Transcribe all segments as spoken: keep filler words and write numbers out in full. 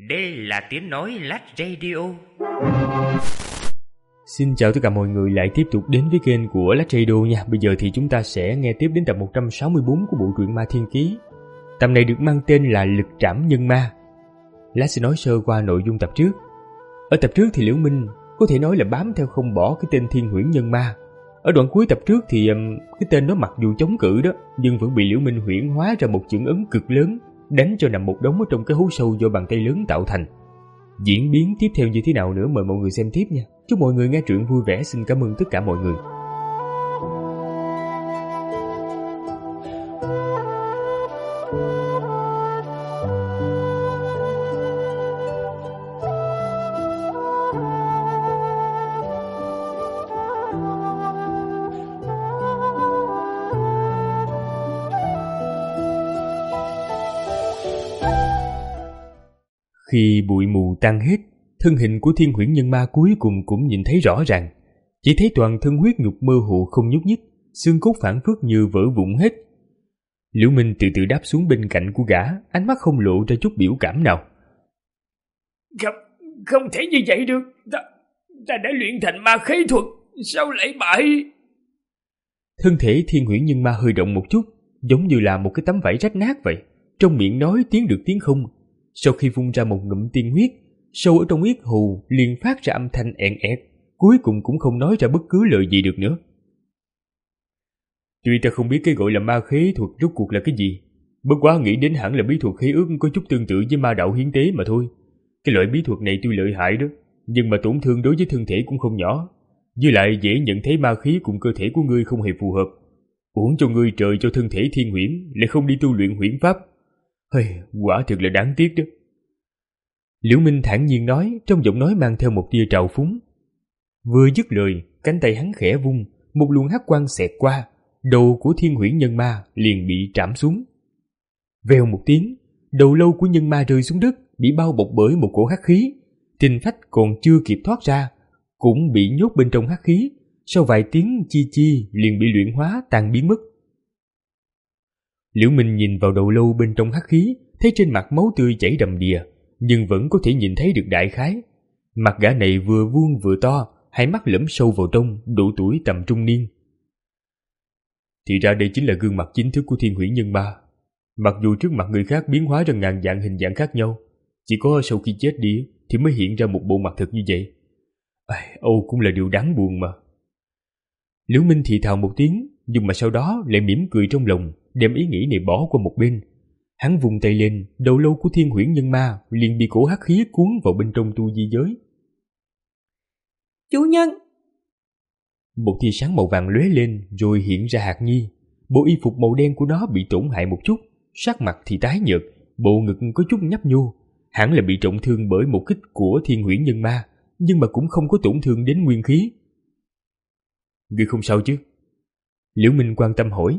Đây là tiếng nói Lát Radio. Xin chào tất cả mọi người lại tiếp tục đến với kênh của Lát Radio nha. Bây giờ thì chúng ta sẽ nghe tiếp đến tập một trăm sáu mươi bốn của bộ truyện Ma Thiên Ký. Tập này được mang tên là Lực Trảm Nhân Ma. Lát sẽ nói sơ qua nội dung tập trước. Ở tập trước thì Liễu Minh có thể nói là bám theo không bỏ cái tên Thiên Huyễn Nhân Ma. Ở đoạn cuối tập trước thì um, cái tên nó mặc dù chống cự đó, nhưng vẫn bị Liễu Minh huyễn hóa ra một chưởng ấn cực lớn, đánh cho nằm một đống ở trong cái hố sâu do bàn tay lớn tạo thành. Diễn biến tiếp theo như thế nào nữa mời mọi người xem tiếp nha. Chúc mọi người nghe truyện vui vẻ. Xin cảm ơn tất cả mọi người. Khi bụi mù tan hết, thân hình của Thiên Huyễn Nhân Ma cuối cùng cũng nhìn thấy rõ ràng. Chỉ thấy toàn thân huyết nhục mơ hồ không nhúc nhích, xương cốt phảng phất như vỡ vụn hết. Liễu Minh từ từ đáp xuống bên cạnh của gã, ánh mắt không lộ ra chút biểu cảm nào. Không, không thể như vậy được. Ta, ta đã luyện thành ma khí thuật, sao lại bại? Thân thể Thiên Huyễn Nhân Ma hơi động một chút, giống như là một cái tấm vải rách nát vậy. Trong miệng nói tiếng được tiếng không. Sau khi vung ra một ngụm tiên huyết, sâu ở trong yết hầu liền phát ra âm thanh ẹn ẹt, cuối cùng cũng không nói ra bất cứ lời gì được nữa. Tuy ta không biết cái gọi là ma khí thuật rốt cuộc là cái gì, bất quá nghĩ đến hẳn là bí thuật khí ước có chút tương tự với ma đạo hiến tế mà thôi. Cái loại bí thuật này tuy lợi hại đó, nhưng mà tổn thương đối với thân thể cũng không nhỏ, với lại dễ nhận thấy ma khí cùng cơ thể của ngươi không hề phù hợp. Uổng cho ngươi trời cho thân thể thiên huyễn lại không đi tu luyện huyễn pháp. Hey, quả thực là đáng tiếc đó. Liễu Minh thản nhiên nói, trong giọng nói mang theo một tia trào phúng. Vừa dứt lời, cánh tay hắn khẽ vung, một luồng hắc quang xẹt qua, đầu của Thiên Huyễn Nhân Ma liền bị trảm xuống. Vèo một tiếng, đầu lâu của nhân ma rơi xuống đất, bị bao bọc bởi một cổ hắc khí. Tinh phách còn chưa kịp thoát ra, cũng bị nhốt bên trong hắc khí. Sau vài tiếng chi chi liền bị luyện hóa tan biến mất. Liễu Minh nhìn vào đầu lâu bên trong hắc khí, thấy trên mặt máu tươi chảy đầm đìa, nhưng vẫn có thể nhìn thấy được đại khái. Mặt gã này vừa vuông vừa to, hai mắt lẫm sâu vào trong, độ tuổi tầm trung niên. Thì ra đây chính là gương mặt chính thức của Thiên Huyễn Nhân Ma. Mặc dù trước mặt người khác biến hóa ra ngàn dạng hình dạng khác nhau, chỉ có sau khi chết đi thì mới hiện ra một bộ mặt thật như vậy. À, Âu cũng là điều đáng buồn mà. Liễu Minh thì thào một tiếng, nhưng mà sau đó lại mỉm cười trong lòng, đem ý nghĩ này bỏ qua một bên. Hắn vùng tay lên, đầu lâu của Thiên Huyễn Nhân Ma liền bị cổ hắc khí cuốn vào bên trong tu di giới. Chủ nhân! Một tia sáng màu vàng lóe lên rồi hiện ra Hạt Nhi. Bộ y phục màu đen của nó bị tổn hại một chút, sắc mặt thì tái nhợt, bộ ngực có chút nhấp nhô. Hẳn là bị trọng thương bởi một kích của Thiên Huyễn Nhân Ma, nhưng mà cũng không có tổn thương đến nguyên khí. Ngươi không sao chứ? Liễu Minh quan tâm hỏi.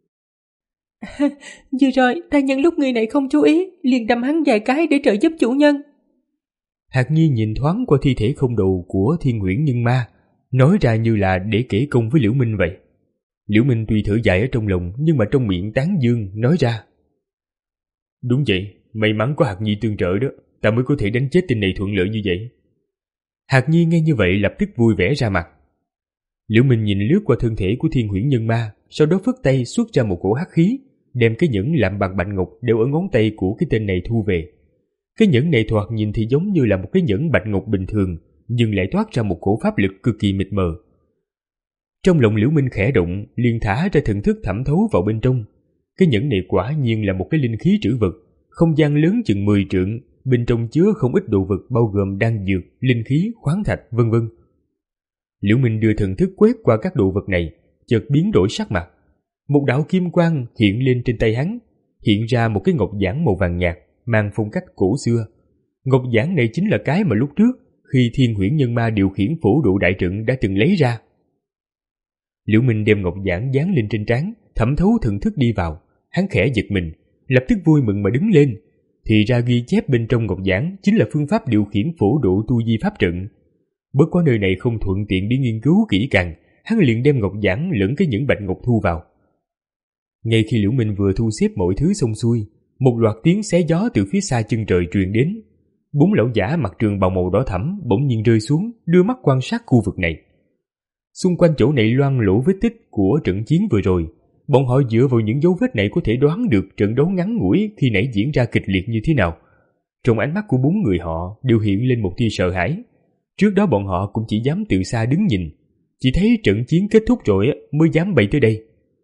Vừa rồi ta nhân lúc người này không chú ý, liền đâm hắn vài cái để trợ giúp chủ nhân. Hạt Nhi nhìn thoáng qua thi thể không đầu của Thiên Huyễn Nhân Ma, nói ra như là để kể công với Liễu Minh vậy. Liễu Minh tuy thở dài ở trong lòng, nhưng mà trong miệng tán dương nói ra. Đúng vậy, may mắn có Hạt Nhi tương trợ đó, ta mới có thể đánh chết tên này thuận lợi như vậy. Hạt Nhi nghe như vậy lập tức vui vẻ ra mặt. Liễu Minh nhìn lướt qua thân thể của Thiên Huyễn Nhân Ma, sau đó phất tay xuất ra một cổ hắc khí, đem cái nhẫn làm bằng bạch ngọc đeo ở ngón tay của cái tên này thu về. Cái nhẫn này thoạt nhìn thì giống như là một cái nhẫn bạch ngọc bình thường, nhưng lại toát ra một cổ pháp lực cực kỳ mịt mờ. Trong lòng Liễu Minh khẽ động, liền thả ra thần thức thẩm thấu vào bên trong. Cái nhẫn này quả nhiên là một cái linh khí trữ vật, không gian lớn chừng mười trượng, bên trong chứa không ít đồ vật bao gồm đan dược, linh khí, khoáng thạch, vân vân. Liễu Minh đưa thần thức quét qua các đồ vật này, chợt biến đổi sắc mặt. Một đạo kim quang hiện lên trên tay hắn, hiện ra một cái ngọc giản màu vàng nhạt, mang phong cách cổ xưa. Ngọc giản này chính là cái mà lúc trước, khi Thiên Huyễn Nhân Ma điều khiển phổ độ đại trận đã từng lấy ra. Liễu Minh đem ngọc giản dán lên trên trán, thẩm thấu thần thức đi vào. Hắn khẽ giật mình, lập tức vui mừng mà đứng lên. Thì ra ghi chép bên trong ngọc giản chính là phương pháp điều khiển phổ độ tu di pháp trận. Bất quá nơi này không thuận tiện để nghiên cứu kỹ càng, hắn liền đem ngọc giản lẫn cái nhẫn bạch ngọc thu vào. Ngay khi Liễu Minh vừa thu xếp mọi thứ xong xuôi, một loạt tiếng xé gió từ phía xa chân trời truyền đến. Bốn lão giả mặc trường bào màu đỏ thẫm bỗng nhiên rơi xuống, đưa mắt quan sát khu vực này. Xung quanh chỗ này loang lổ vết tích của trận chiến vừa rồi. Bọn họ dựa vào những dấu vết này có thể đoán được trận đấu ngắn ngủi khi nãy diễn ra kịch liệt như thế nào. Trong ánh mắt của bốn người họ đều hiện lên một tia sợ hãi. Trước đó bọn họ cũng chỉ dám từ xa đứng nhìn, chỉ thấy trận chiến kết thúc rồi mới dám bay tới đây.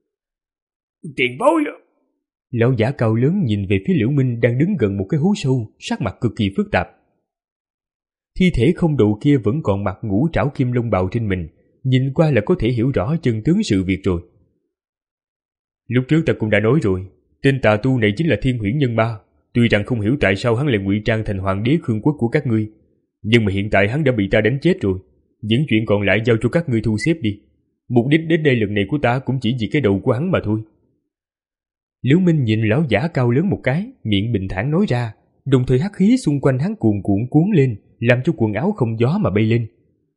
Tiền bối! Lão giả cao lớn nhìn về phía Liễu Minh đang đứng gần một cái hố sâu, sắc mặt cực kỳ phức tạp. Thi thể không đầu kia vẫn còn mặc ngũ trảo kim long bào trên mình, nhìn qua là có thể hiểu rõ chân tướng sự việc rồi. Lúc trước ta cũng đã nói rồi, tên tà tu này chính là Thiên Huyễn Nhân Ma. Tuy rằng không hiểu tại sao hắn lại ngụy trang thành hoàng đế Khương Quốc của các ngươi, nhưng mà hiện tại hắn đã bị ta đánh chết rồi. Những chuyện còn lại giao cho các ngươi thu xếp đi. Mục đích đến đây lần này của ta cũng chỉ vì cái đầu của hắn mà thôi. Liễu Minh nhìn lão giả cao lớn một cái, miệng bình thản nói ra, đồng thời hắc khí xung quanh hắn cuồn cuộn cuốn lên, làm cho quần áo không gió mà bay lên.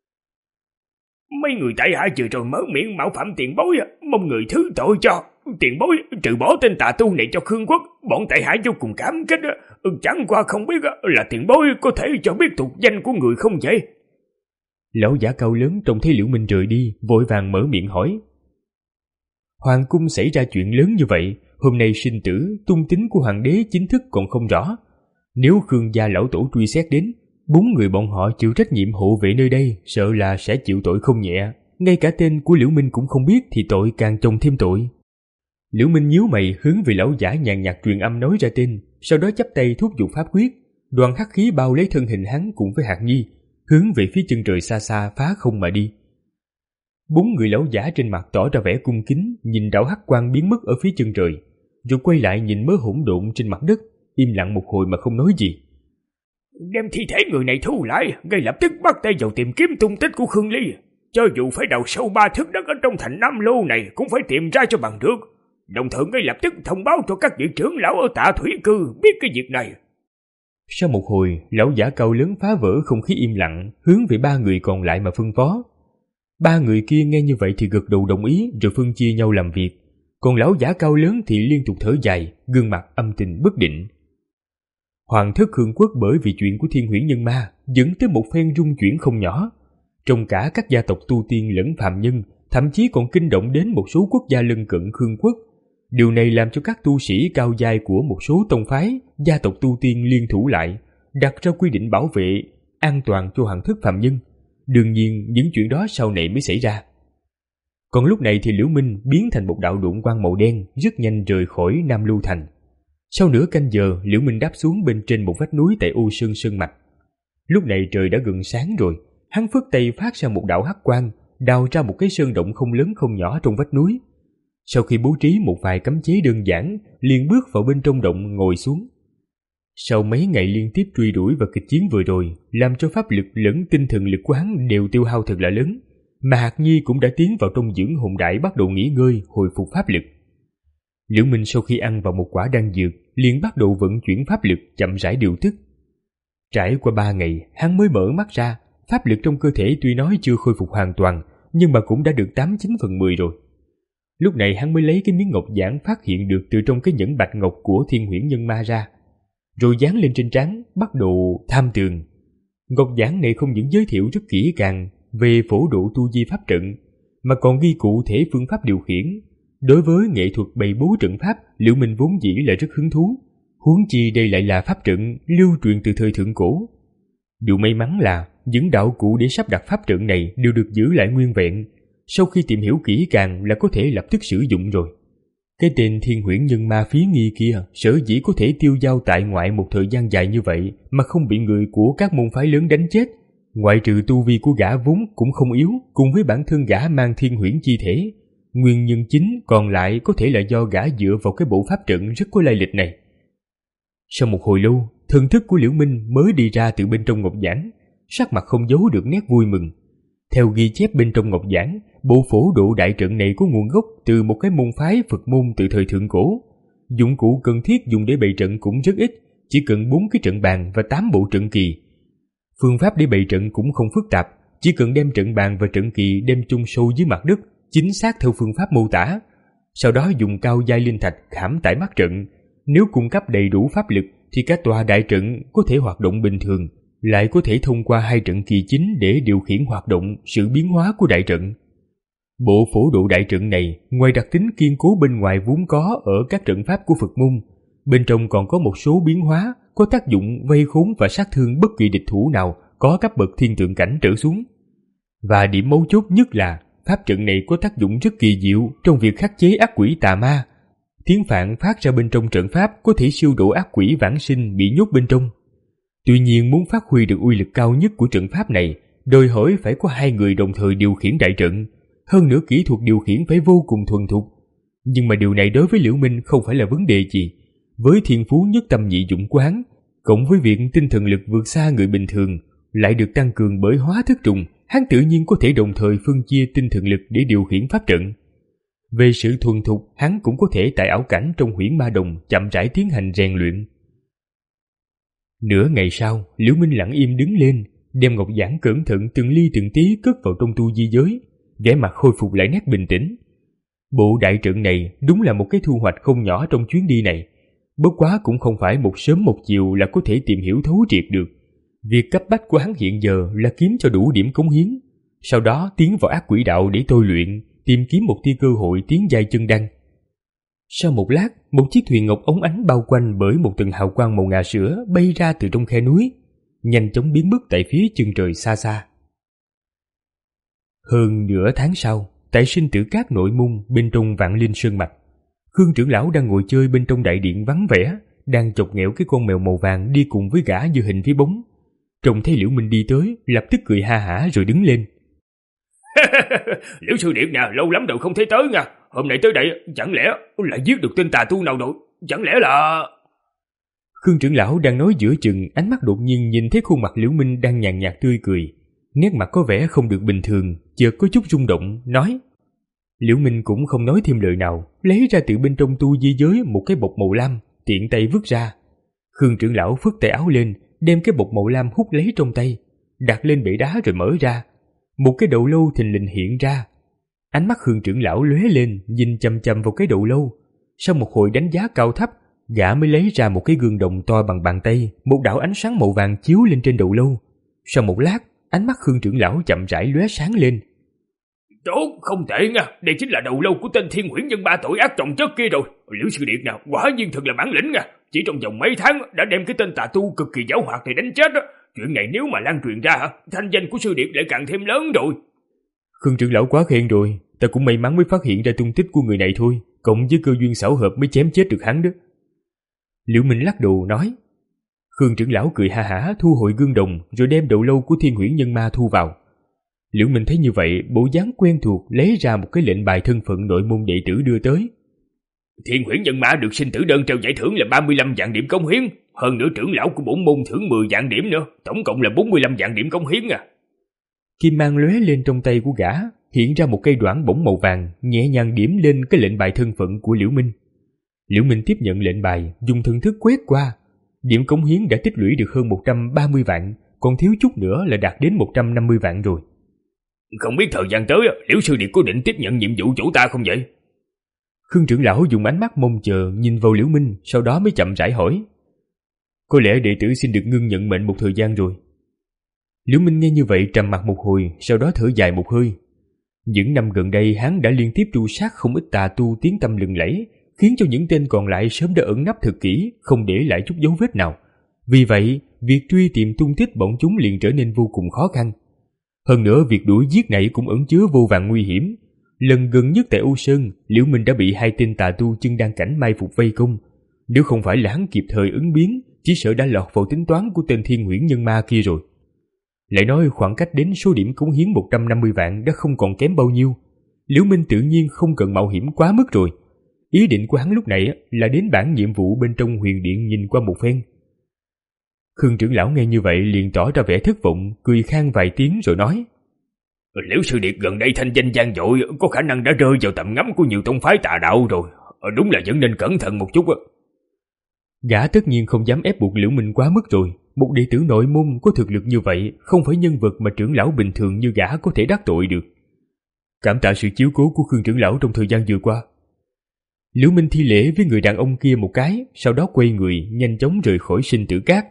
Mấy người tại hạ vừa rồi mở miệng mạo phạm tiền bối, mong người thứ tội cho. Tiền bối trừ bỏ tên tà tu này cho Khương Quốc, bọn tại hạ vô cùng cảm kích. Chẳng qua không biết là tiền bối có thể cho biết tục danh của người không vậy? Lão giả cao lớn trông thấy Liễu Minh rời đi, vội vàng mở miệng hỏi. Hoàng cung xảy ra chuyện lớn như vậy, hôm nay sinh tử, tung tích của hoàng đế chính thức còn không rõ. Nếu Khương gia lão tổ truy xét đến, bốn người bọn họ chịu trách nhiệm hộ vệ nơi đây, sợ là sẽ chịu tội không nhẹ. Ngay cả tên của Liễu Minh cũng không biết thì tội càng chồng thêm tội. Liễu Minh nhíu mày hướng về lão giả nhàn nhạt truyền âm nói ra tên, sau đó chắp tay thúc giục pháp quyết, đoàn hắc khí bao lấy thân hình hắn cùng với Hạc Nhi, hướng về phía chân trời xa xa phá không mà đi. Bốn người lão giả trên mặt tỏ ra vẻ cung kính, nhìn đạo hắc quang biến mất ở phía chân trời, rồi quay lại nhìn mớ hỗn độn trên mặt đất, im lặng một hồi mà không nói gì. Đem thi thể người này thu lại, ngay lập tức bắt tay vào tìm kiếm tung tích của Khương Ly. Cho dù phải đào sâu ba thước đất ở trong thành Nam Lô này cũng phải tìm ra cho bằng được. Đồng thời ngay lập tức thông báo cho các vị trưởng lão ở Tạ Thủy Cư biết cái việc này. Sau một hồi, lão giả cao lớn phá vỡ không khí im lặng, hướng về ba người còn lại mà phân phó. Ba người kia nghe như vậy thì gật đầu đồng ý, rồi phân chia nhau làm việc. Còn lão giả cao lớn thì liên tục thở dài, gương mặt âm tình bất định. Hoàng thất Khương Quốc bởi vì chuyện của Thiên Huyễn Nhân Ma dẫn tới một phen rung chuyển không nhỏ. Trong cả các gia tộc tu tiên lẫn phàm nhân, thậm chí còn kinh động đến một số quốc gia lân cận Khương Quốc. Điều này làm cho các tu sĩ cao giai của một số tông phái, gia tộc tu tiên liên thủ lại, đặt ra quy định bảo vệ, an toàn cho hoàng thất phàm nhân. Đương nhiên, những chuyện đó sau này mới xảy ra. Còn lúc này thì Liễu Minh biến thành một đạo độn quang màu đen, rất nhanh rời khỏi Nam Lưu Thành. Sau nửa canh giờ, Liễu Minh đáp xuống bên trên một vách núi tại Ô Sơn Sơn Mạch. Lúc này trời đã gần sáng rồi, hắn phất tay phát ra một đạo hắc quang, đào ra một cái sơn động không lớn không nhỏ trong vách núi. Sau khi bố trí một vài cấm chế đơn giản, liền bước vào bên trong động ngồi xuống. Sau mấy ngày liên tiếp truy đuổi và kịch chiến vừa rồi, làm cho pháp lực lẫn tinh thần lực của hắn đều tiêu hao thật là lớn, mà Hạc Nhi cũng đã tiến vào trong dưỡng hồn đại bắt đầu nghỉ ngơi, hồi phục pháp lực. Liễu Minh sau khi ăn vào một quả đan dược, liền bắt đầu vận chuyển pháp lực chậm rãi điều tức. Trải qua ba ngày, hắn mới mở mắt ra, pháp lực trong cơ thể tuy nói chưa khôi phục hoàn toàn, nhưng mà cũng đã được tám chín phần mười rồi. Lúc này hắn mới lấy cái miếng ngọc giản phát hiện được từ trong cái nhẫn bạch ngọc của Thiên Huyễn Nhân Ma ra, rồi dán lên trên trán, bắt đầu tham tường. Ngọc giản này không những giới thiệu rất kỹ càng về phổ độ tu vi pháp trận, mà còn ghi cụ thể phương pháp điều khiển. Đối với nghệ thuật bày bố trận pháp, Liễu Minh vốn dĩ là rất hứng thú, huống chi đây lại là pháp trận lưu truyền từ thời thượng cổ. Điều may mắn là những đạo cụ để sắp đặt pháp trận này đều được giữ lại nguyên vẹn, sau khi tìm hiểu kỹ càng là có thể lập tức sử dụng rồi. Cái tên Thiên Huyễn Nhân Ma phí nghi kia sở dĩ có thể tiêu dao tại ngoại một thời gian dài như vậy mà không bị người của các môn phái lớn đánh chết, ngoại trừ tu vi của gã vốn cũng không yếu, cùng với bản thân gã mang thiên huyễn chi thể, nguyên nhân chính còn lại có thể là do gã dựa vào cái bộ pháp trận rất có lai lịch này. Sau một hồi lâu, thần thức của Liễu Minh mới đi ra từ bên trong ngọc giản, sắc mặt không giấu được nét vui mừng. Theo ghi chép bên trong ngọc giản, bộ phổ độ đại trận này có nguồn gốc từ một cái môn phái Phật môn từ thời thượng cổ. Dụng cụ cần thiết dùng để bày trận cũng rất ít, chỉ cần bốn cái trận bàn và tám bộ trận kỳ. Phương pháp để bày trận cũng không phức tạp, chỉ cần đem trận bàn và trận kỳ đem chung sâu dưới mặt đất, chính xác theo phương pháp mô tả. Sau đó dùng cao giai linh thạch khảm tại mắt trận, nếu cung cấp đầy đủ pháp lực thì các tòa đại trận có thể hoạt động bình thường, lại có thể thông qua hai trận kỳ chính để điều khiển hoạt động sự biến hóa của đại trận. Bộ phổ độ đại trận này, ngoài đặc tính kiên cố bên ngoài vốn có ở các trận pháp của Phật môn, bên trong còn có một số biến hóa có tác dụng vây khốn và sát thương bất kỳ địch thủ nào có cấp bậc thiên tượng cảnh trở xuống. Và điểm mấu chốt nhất là pháp trận này có tác dụng rất kỳ diệu trong việc khắc chế ác quỷ tà ma. Tiếng phạn phát ra bên trong trận pháp có thể siêu độ ác quỷ vãng sinh bị nhốt bên trong. Tuy nhiên, muốn phát huy được uy lực cao nhất của trận pháp này, đòi hỏi phải có hai người đồng thời điều khiển đại trận, hơn nữa kỹ thuật điều khiển phải vô cùng thuần thục. Nhưng mà điều này đối với Liễu Minh không phải là vấn đề gì. Với thiên phú nhất tâm nhị dụng của hắn, cộng với việc tinh thần lực vượt xa người bình thường, lại được tăng cường bởi hóa thức trùng, hắn tự nhiên có thể đồng thời phân chia tinh thần lực để điều khiển pháp trận. Về sự thuần thục, hắn cũng có thể tại ảo cảnh trong huyễn ma đồng chậm rãi tiến hành rèn luyện. Nửa ngày sau, Liễu Minh lặng im đứng lên, đem ngọc giản cẩn thận từng ly từng tí cất vào trong tu di giới, vẻ mặt khôi phục lại nét bình tĩnh. Bộ đại trận này đúng là một cái thu hoạch không nhỏ trong chuyến đi này. Bất quá cũng không phải một sớm một chiều là có thể tìm hiểu thấu triệt được. Việc cấp bách của hắn hiện giờ là kiếm cho đủ điểm cống hiến, sau đó tiến vào ác quỷ đạo để tôi luyện, tìm kiếm một tia cơ hội tiến giai chân đăng. Sau một lát, một chiếc thuyền ngọc óng ánh bao quanh bởi một tầng hào quang màu ngà sữa bay ra từ trong khe núi, nhanh chóng biến mất tại phía chân trời xa xa. Hơn nửa tháng sau, tại sinh tử cát nội môn bên trong Vạn Linh Sơn Mạch, Khương trưởng lão đang ngồi chơi bên trong đại điện vắng vẻ, đang chọc ghẹo cái con mèo màu vàng đi cùng với gã như hình với bóng. Trông thấy Liễu Minh đi tới, lập tức cười ha hả rồi đứng lên. Liễu sư điệp nè, lâu lắm rồi không thấy tới nha. Hôm nay tới đây, chẳng lẽ lại giết được tên tà tu nào rồi? Chẳng lẽ là... Khương trưởng lão đang nói giữa chừng, ánh mắt đột nhiên nhìn thấy khuôn mặt Liễu Minh đang nhàn nhạt tươi cười. Nét mặt có vẻ không được bình thường, chợt có chút rung động, nói. Liễu Minh cũng không nói thêm lời nào, lấy ra từ bên trong tu di giới một cái bọc màu lam, tiện tay vứt ra. Khương trưởng lão phất tay áo lên, đem cái bọc màu lam hút lấy trong tay, đặt lên bệ đá rồi mở ra. Một cái đầu lâu thình lình hiện ra. Ánh mắt Khương trưởng lão lóe lên, nhìn chằm chằm vào cái đầu lâu. Sau một hồi đánh giá cao thấp, gã mới lấy ra một cái gương đồng to bằng bàn tay, một đạo ánh sáng màu vàng chiếu lên trên đầu lâu. Sau một lát, ánh mắt Khương trưởng lão chậm rãi lóe sáng lên. Tốt, không tệ nha, đây chính là đầu lâu của tên Thiên Huyễn Nhân ba tội ác trọng chất kia rồi. Liễu sư điệp nào, quả nhiên thật là bản lĩnh nha. Chỉ trong vòng mấy tháng đã đem cái tên tà tu cực kỳ giảo hoạt này đánh chết đó. Chuyện này nếu mà lan truyền ra, thanh danh của sư điệp lại càng thêm lớn rồi. Khương trưởng lão quá khen rồi, ta cũng may mắn mới phát hiện ra tung tích của người này thôi, cộng với cơ duyên xảo hợp mới chém chết được hắn đó. Liễu Minh lắc đầu nói. Khương trưởng lão cười ha hả thu hồi gương đồng rồi đem đầu lâu của Thiên Huyễn Nhân ma thu vào. Liễu Minh thấy như vậy, bộ dáng quen thuộc lấy ra một cái lệnh bài thân phận nội môn đệ tử đưa tới. Thiên Huyễn Nhân ma được sinh tử đơn treo giải thưởng là ba mươi lăm vạn điểm cống hiến, hơn nữa trưởng lão của bổn môn thưởng mười vạn điểm nữa, tổng cộng là bốn mươi lăm vạn điểm cống hiến à. Kim mang lóe lên trong tay của gã, hiện ra một cây đoản bổng màu vàng, nhẹ nhàng điểm lên cái lệnh bài thân phận của Liễu Minh. Liễu Minh tiếp nhận lệnh bài, dùng thần thức quét qua. Điểm cống hiến đã tích lũy được hơn một trăm ba mươi vạn, còn thiếu chút nữa là đạt đến một trăm năm mươi vạn rồi. Không biết thời gian tới, Liễu sư điệp có định tiếp nhận nhiệm vụ chủ ta không vậy? Khương trưởng lão dùng ánh mắt mong chờ nhìn vào Liễu Minh, sau đó mới chậm rãi hỏi. Có lẽ đệ tử xin được ngưng nhận mệnh một thời gian rồi. Liễu Minh nghe như vậy trầm mặc một hồi, sau đó thở dài một hơi. Những năm gần đây hắn đã liên tiếp tru sát không ít tà tu tiếng tăm lừng lẫy, khiến cho những tên còn lại sớm đã ẩn nấp thật kỹ, không để lại chút dấu vết nào. Vì vậy, việc truy tìm tung tích bọn chúng liền trở nên vô cùng khó khăn. Hơn nữa, việc đuổi giết này cũng ẩn chứa vô vàn nguy hiểm. Lần gần nhất tại U Sơn, Liễu Minh đã bị hai tên tà tu chân đan cảnh mai phục vây công. Nếu không phải là hắn kịp thời ứng biến, chỉ sợ đã lọt vào tính toán của tên Thiên Huyễn Nhân ma kia rồi. Lại nói khoảng cách đến số điểm cống hiến một trăm năm mươi vạn đã không còn kém bao nhiêu. Liễu Minh tự nhiên không cần mạo hiểm quá mức rồi. Ý định của hắn lúc này là đến bản nhiệm vụ bên trong huyền điện nhìn qua một phen. Khương trưởng lão nghe như vậy liền tỏ ra vẻ thất vọng, cười khan vài tiếng rồi nói. Liễu sư điệp gần đây thanh danh vang dội, có khả năng đã rơi vào tầm ngắm của nhiều tông phái tà đạo rồi. Đúng là vẫn nên cẩn thận một chút. Gã tất nhiên không dám ép buộc Liễu Minh quá mức rồi. Một đệ tử nội môn có thực lực như vậy không phải nhân vật mà trưởng lão bình thường như gã có thể đắc tội được. Cảm tạ sự chiếu cố của Khương trưởng lão trong thời gian vừa qua. Liễu Minh thi lễ với người đàn ông kia một cái, sau đó quay người nhanh chóng rời khỏi sinh tử cát.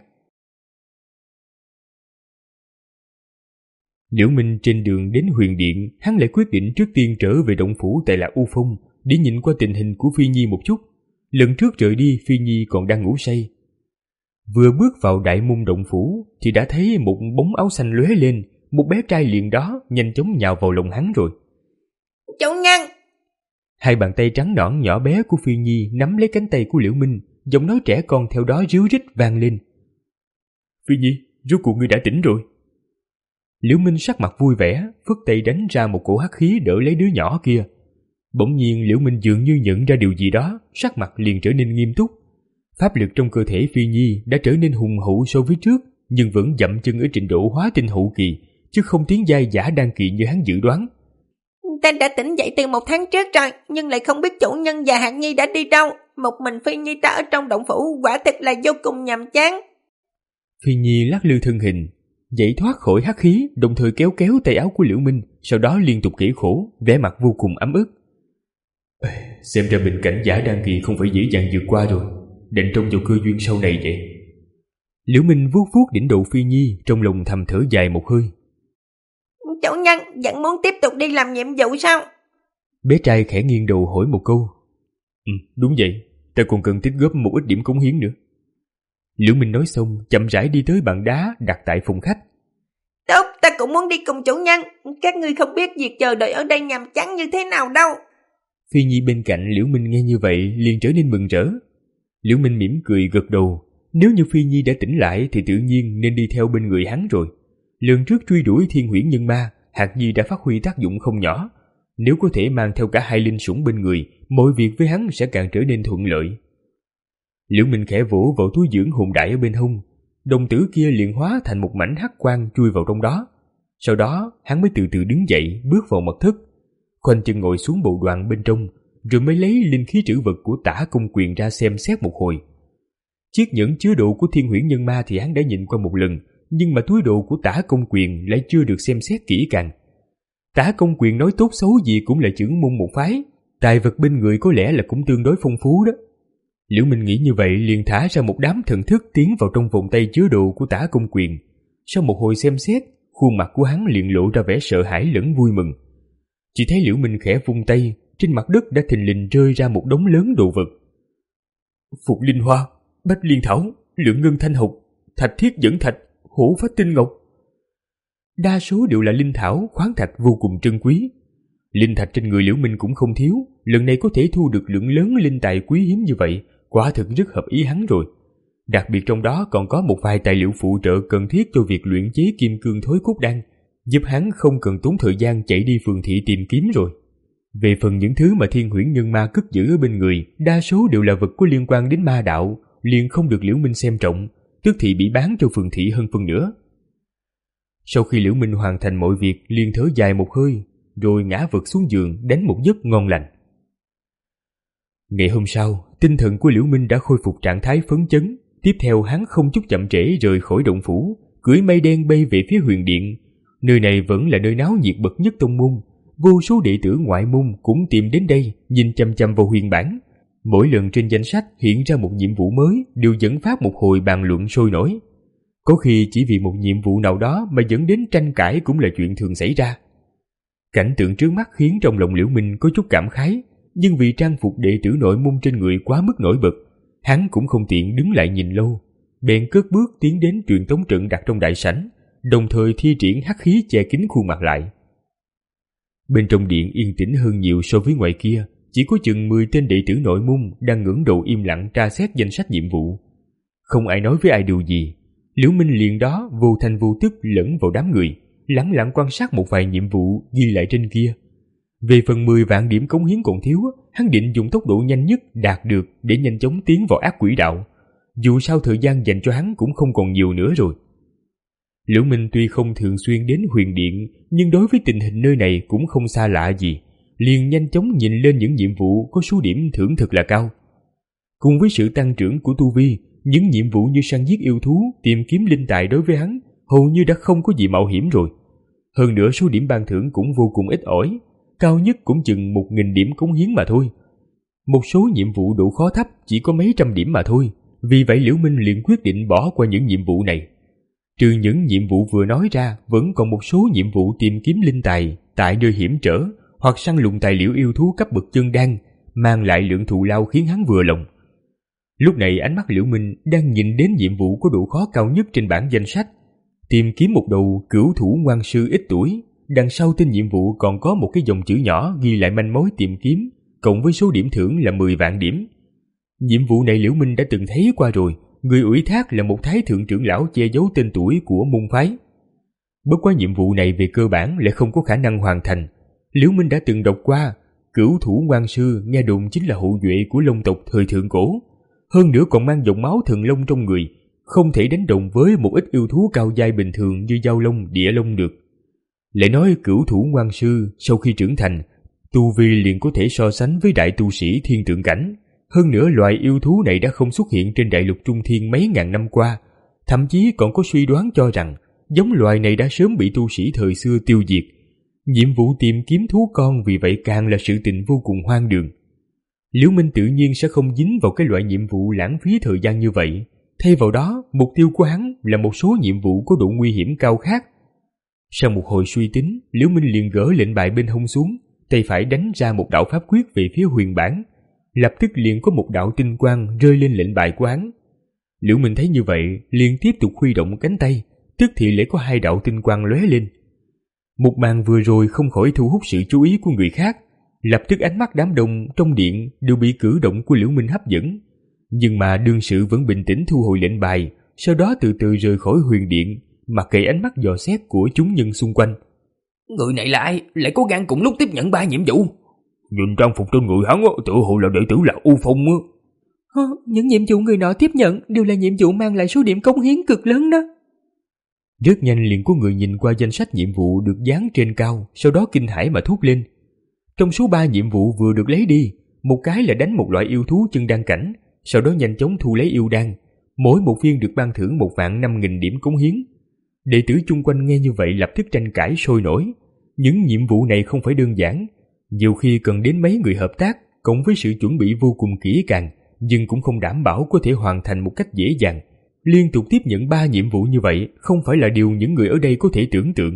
Liễu Minh trên đường đến Huyền Điện, hắn lại quyết định trước tiên trở về động phủ tại Lạc U Phong để nhìn qua tình hình của Phi Nhi một chút. Lần trước rời đi, Phi Nhi còn đang ngủ say. Vừa bước vào đại môn động phủ thì đã thấy một bóng áo xanh lóe lên, một bé trai liền đó nhanh chóng nhào vào lòng hắn rồi. Chủ nhân! Hai bàn tay trắng nõn nhỏ bé của Phi Nhi nắm lấy cánh tay của Liễu Minh, giọng nói trẻ con theo đó ríu rít vang lên. Phi Nhi, rốt cuộc ngươi đã tỉnh rồi. Liễu Minh sắc mặt vui vẻ, phất tay đánh ra một cổ hắc khí đỡ lấy đứa nhỏ kia. Bỗng nhiên Liễu Minh dường như nhận ra điều gì đó, sắc mặt liền trở nên nghiêm túc. Pháp lực trong cơ thể Phi Nhi đã trở nên hùng hậu so với trước, nhưng vẫn dậm chân ở trình độ hóa tinh hậu kỳ, chứ không tiến giai giả đan kỳ như hắn dự đoán. Ta đã tỉnh dậy từ một tháng trước rồi, nhưng lại không biết chủ nhân và Hạt Nhi đã đi đâu. Một mình Phi Nhi ta ở trong động phủ, quả thực là vô cùng nhàm chán. Phi Nhi lắc lư thân hình, dậy thoát khỏi hắc khí, đồng thời kéo kéo tay áo của Liễu Minh, sau đó liên tục kể khổ, vẻ mặt vô cùng ấm ức. Xem ra bình cảnh giả đan kỳ không phải dễ dàng vượt qua rồi, định trông vào cơ duyên sau này vậy. Liễu Minh vuốt vuốt đỉnh đầu Phi Nhi, trong lòng thầm thở dài một hơi. Chủ nhân vẫn muốn tiếp tục đi làm nhiệm vụ sao? Bé trai khẽ nghiêng đầu hỏi một câu. Ừ, đúng vậy, ta còn cần tích góp một ít điểm cống hiến nữa. Liễu Minh nói xong, chậm rãi đi tới bàn đá đặt tại phòng khách. Tốt, ta cũng muốn đi cùng chủ nhân. Các ngươi không biết việc chờ đợi ở đây nhàm chán như thế nào đâu. Phi Nhi bên cạnh Liễu Minh nghe như vậy liền trở nên mừng rỡ. Liễu Minh mỉm cười gật đầu. Nếu như Phi Nhi đã tỉnh lại thì tự nhiên nên đi theo bên người hắn rồi. Lần trước truy đuổi Thiên Huyễn Nhân Ma, Hạt Nhi đã phát huy tác dụng không nhỏ. Nếu có thể mang theo cả hai linh sủng bên người, mọi việc với hắn sẽ càng trở nên thuận lợi. Liễu Minh khẽ vỗ vào túi dưỡng hồn đại ở bên hông, đồng tử kia liền hóa thành một mảnh hắc quang chui vào trong đó. Sau đó hắn mới từ từ đứng dậy bước vào mật thất, khoanh chân ngồi xuống bộ đoàn bên trong, rồi mới lấy linh khí trữ vật của Tả Công Quyền ra xem xét một hồi. Chiếc nhẫn chứa đồ của Thiên Huyễn Nhân Ma thì hắn đã nhìn qua một lần, nhưng mà túi đồ của Tả Công Quyền lại chưa được xem xét kỹ càng. Tả Công Quyền nói tốt xấu gì cũng là trưởng môn một phái, tài vật bên người có lẽ là cũng tương đối phong phú đó. Liễu Minh nghĩ như vậy liền thả ra một đám thần thức tiến vào trong vòng tay chứa đồ của Tả Công Quyền. Sau một hồi xem xét, khuôn mặt của hắn liền lộ ra vẻ sợ hãi lẫn vui mừng. Chỉ thấy Liễu Minh khẽ vung tay, trên mặt đất đã thình lình rơi ra một đống lớn đồ vật. Phục linh hoa, bách liên thảo, lượng ngân thanh hộc, thạch thiết dẫn thạch, hổ phách tinh ngọc. Đa số đều là linh thảo, khoáng thạch vô cùng trân quý. Linh thạch trên người Liễu Minh cũng không thiếu, lần này có thể thu được lượng lớn linh tài quý hiếm như vậy, quả thực rất hợp ý hắn rồi. Đặc biệt trong đó còn có một vài tài liệu phụ trợ cần thiết cho việc luyện chế kim cương thối cốt đan, giúp hắn không cần tốn thời gian chạy đi phường thị tìm kiếm rồi. Về phần những thứ mà Thiên Huyễn Nhân Ma cất giữ ở bên người, đa số đều là vật có liên quan đến ma đạo, liền không được Liễu Minh xem trọng, tức thì bị bán cho phường thị hơn phân nửa. Sau khi Liễu Minh hoàn thành mọi việc, liền thở dài một hơi, rồi ngã vật xuống giường đánh một giấc ngon lành. Ngày hôm sau, tinh thần của Liễu Minh đã khôi phục trạng thái phấn chấn. Tiếp theo hắn không chút chậm trễ rời khỏi động phủ, cưỡi mây đen bay về phía Huyền Điện. Nơi này vẫn là nơi náo nhiệt bậc nhất tông môn, vô số đệ tử ngoại môn cũng tìm đến đây nhìn chăm chăm vào huyền bản. Mỗi lần trên danh sách hiện ra một nhiệm vụ mới đều dẫn phát một hồi bàn luận sôi nổi. Có khi chỉ vì một nhiệm vụ nào đó mà dẫn đến tranh cãi cũng là chuyện thường xảy ra. Cảnh tượng trước mắt khiến trong lòng Liễu Minh có chút cảm khái, nhưng vì trang phục đệ tử nội môn trên người quá mức nổi bật, hắn cũng không tiện đứng lại nhìn lâu, bèn cất bước tiến đến truyền tống trận đặt trong đại sảnh, đồng thời thi triển hắc khí che kín khuôn mặt lại. Bên trong điện yên tĩnh hơn nhiều so với ngoài kia, chỉ có chừng mười tên đệ tử nội môn đang ngẩng đầu im lặng tra xét danh sách nhiệm vụ. Không ai nói với ai điều gì, Liễu Minh liền đó vô thanh vô tức lẫn vào đám người, lẳng lặng quan sát một vài nhiệm vụ ghi lại trên kia. Về phần mười vạn điểm cống hiến còn thiếu, hắn định dùng tốc độ nhanh nhất đạt được để nhanh chóng tiến vào ác quỷ đạo. Dù sao thời gian dành cho hắn cũng không còn nhiều nữa rồi. Liễu Minh tuy không thường xuyên đến Huyền Điện, nhưng đối với tình hình nơi này cũng không xa lạ gì, liền nhanh chóng nhìn lên những nhiệm vụ có số điểm thưởng thật là cao. Cùng với sự tăng trưởng của tu vi, những nhiệm vụ như săn giết yêu thú, tìm kiếm linh tài đối với hắn hầu như đã không có gì mạo hiểm rồi. Hơn nữa số điểm ban thưởng cũng vô cùng ít ỏi, cao nhất cũng chừng một nghìn điểm cống hiến mà thôi. Một số nhiệm vụ độ khó thấp chỉ có mấy trăm điểm mà thôi, vì vậy Liễu Minh liền quyết định bỏ qua những nhiệm vụ này. Trừ những nhiệm vụ vừa nói ra, vẫn còn một số nhiệm vụ tìm kiếm linh tài tại nơi hiểm trở hoặc săn lùng tài liệu yêu thú cấp bậc chân đan, mang lại lượng thù lao khiến hắn vừa lòng. Lúc này ánh mắt Liễu Minh đang nhìn đến nhiệm vụ có độ khó cao nhất trên bảng danh sách, tìm kiếm một đầu cửu thủ ngoan sư ít tuổi. Đằng sau tên nhiệm vụ còn có một cái dòng chữ nhỏ ghi lại manh mối tìm kiếm, cộng với số điểm thưởng là mười vạn điểm. Nhiệm vụ này Liễu Minh đã từng thấy qua rồi, người ủy thác là một thái thượng trưởng lão che giấu tên tuổi của môn phái. Bất quá nhiệm vụ này về cơ bản lại không có khả năng hoàn thành. Liễu Minh đã từng đọc qua, cửu thủ ngoan sư nghe đồn chính là hậu duệ của Long tộc thời thượng cổ, hơn nữa còn mang dòng máu thần long trong người, không thể đánh đồng với một ít yêu thú cao giai bình thường như giao long, địa long được. Lại nói cửu thủ ngoan sư sau khi trưởng thành, tu vi liền có thể so sánh với đại tu sĩ thiên tượng cảnh. Hơn nữa loài yêu thú này đã không xuất hiện trên đại lục Trung Thiên mấy ngàn năm qua, thậm chí còn có suy đoán cho rằng giống loài này đã sớm bị tu sĩ thời xưa tiêu diệt. Nhiệm vụ tìm kiếm thú con vì vậy càng là sự tình vô cùng hoang đường. Liễu Minh tự nhiên sẽ không dính vào cái loại nhiệm vụ lãng phí thời gian như vậy. Thay vào đó, mục tiêu của hắn là một số nhiệm vụ có độ nguy hiểm cao khác. Sau một hồi suy tính, Liễu Minh liền gỡ lệnh bài bên hông xuống, tay phải đánh ra một đạo pháp quyết về phía huyền bản. Lập tức liền có một đạo tinh quang rơi lên lệnh bài của hắn. Liễu Minh thấy như vậy, liền tiếp tục huy động cánh tay, tức thì lại có hai đạo tinh quang lóe lên. Một màn vừa rồi không khỏi thu hút sự chú ý của người khác, lập tức ánh mắt đám đông trong điện đều bị cử động của Liễu Minh hấp dẫn. Nhưng mà đương sự vẫn bình tĩnh thu hồi lệnh bài, sau đó từ từ rời khỏi huyền điện, mặc kệ ánh mắt dò xét của chúng nhân xung quanh. Người này là ai, lại có gan cùng lúc tiếp nhận ba nhiệm vụ? Nhìn trang phục trên người hắn tự hồ là đệ tử là U Phong á. Hả, những nhiệm vụ người nọ tiếp nhận đều là nhiệm vụ mang lại số điểm cống hiến cực lớn đó. Rất nhanh liền có người nhìn qua danh sách nhiệm vụ được dán trên cao, sau đó kinh hãi mà thốt lên. Trong số ba nhiệm vụ vừa được lấy đi, một cái là đánh một loại yêu thú chân đan cảnh, sau đó nhanh chóng thu lấy yêu đan, mỗi một viên được ban thưởng một vạn năm nghìn điểm cống hiến. Đệ tử chung quanh nghe như vậy lập tức tranh cãi sôi nổi. Những nhiệm vụ này không phải đơn giản, nhiều khi cần đến mấy người hợp tác, cộng với sự chuẩn bị vô cùng kỹ càng, nhưng cũng không đảm bảo có thể hoàn thành một cách dễ dàng. Liên tục tiếp nhận ba nhiệm vụ như vậy không phải là điều những người ở đây có thể tưởng tượng.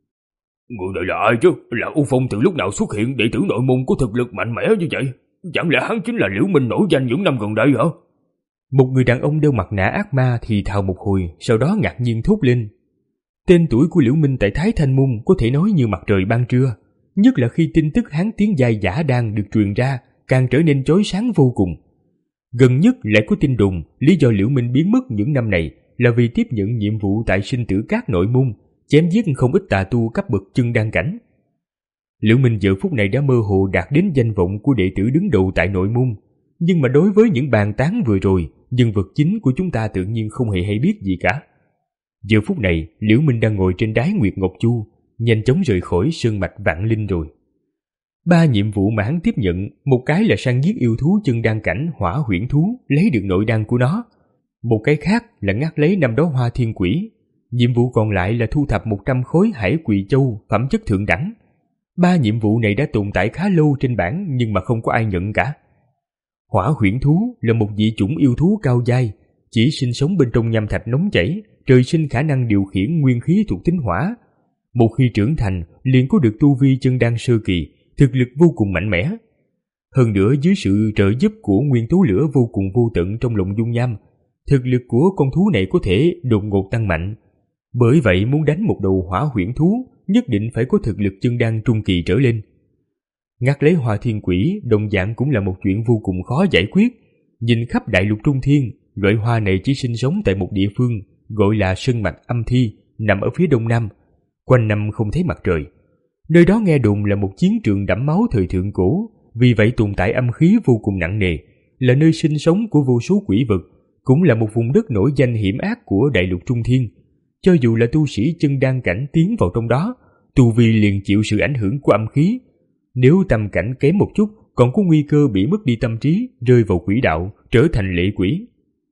Người này là ai chứ? Là U Phong từ lúc nào xuất hiện đệ tử nội môn có thực lực mạnh mẽ như vậy? Chẳng lẽ hắn chính là Liễu Minh nổi danh những năm gần đây hả? Một người đàn ông đeo mặt nạ ác ma thì thào một hồi, sau đó ngạc nhiên thốt lên. Tên tuổi của Liễu Minh tại Thái Thanh Môn có thể nói như mặt trời ban trưa, nhất là khi tin tức hắn tiến giai giả đan được truyền ra, càng trở nên chói sáng vô cùng. Gần nhất lại có tin đồn lý do Liễu Minh biến mất những năm này là vì tiếp nhận nhiệm vụ tại sinh tử các nội môn, chém giết không ít tà tu cấp bậc chân đan cảnh. Liễu Minh giờ phút này đã mơ hồ đạt đến danh vọng của đệ tử đứng đầu tại nội môn, nhưng mà đối với những bàn tán vừa rồi, nhân vật chính của chúng ta tự nhiên không hề hay biết gì cả. Giờ phút này, Liễu Minh đang ngồi trên đái Nguyệt Ngọc Chu, nhanh chóng rời khỏi sơn mạch Vạn Linh rồi. Ba nhiệm vụ mà hắn tiếp nhận, một cái là săn giết yêu thú chân đan cảnh hỏa huyễn thú, lấy được nội đan của nó. Một cái khác là ngắt lấy năm đóa hoa thiên quỷ. Nhiệm vụ còn lại là thu thập một trăm khối hải quỳ châu phẩm chất thượng đẳng. Ba nhiệm vụ này đã tồn tại khá lâu trên bảng nhưng mà không có ai nhận cả. Hỏa huyễn thú là một dị chủng yêu thú cao giai, chỉ sinh sống bên trong nham thạch nóng chảy, trời sinh khả năng điều khiển nguyên khí thuộc tính hỏa. Một khi trưởng thành liền có được tu vi chân đan sơ kỳ, thực lực vô cùng mạnh mẽ. Hơn nữa dưới sự trợ giúp của nguyên tố lửa vô cùng vô tận trong lồng dung nham, thực lực của con thú này có thể đột ngột tăng mạnh. Bởi vậy muốn đánh một đầu hỏa huyễn thú, nhất định phải có thực lực chân đan trung kỳ trở lên. Ngắt lấy hoa thiên quỷ đồng dạng cũng là một chuyện vô cùng khó giải quyết. Nhìn khắp đại lục Trung Thiên, loại hoa này chỉ sinh sống tại một địa phương gọi là sơn mạch Âm Thi, nằm ở phía đông nam, quanh năm không thấy mặt trời. Nơi đó nghe đồn là một chiến trường đẫm máu thời thượng cổ, vì vậy tồn tại âm khí vô cùng nặng nề, là nơi sinh sống của vô số quỷ vật, cũng là một vùng đất nổi danh hiểm ác của đại lục Trung Thiên. Cho dù là tu sĩ chân đan cảnh tiến vào trong đó, tu vi liền chịu sự ảnh hưởng của âm khí. Nếu tâm cảnh kém một chút, còn có nguy cơ bị mất đi tâm trí, rơi vào quỷ đạo, trở thành lệ quỷ.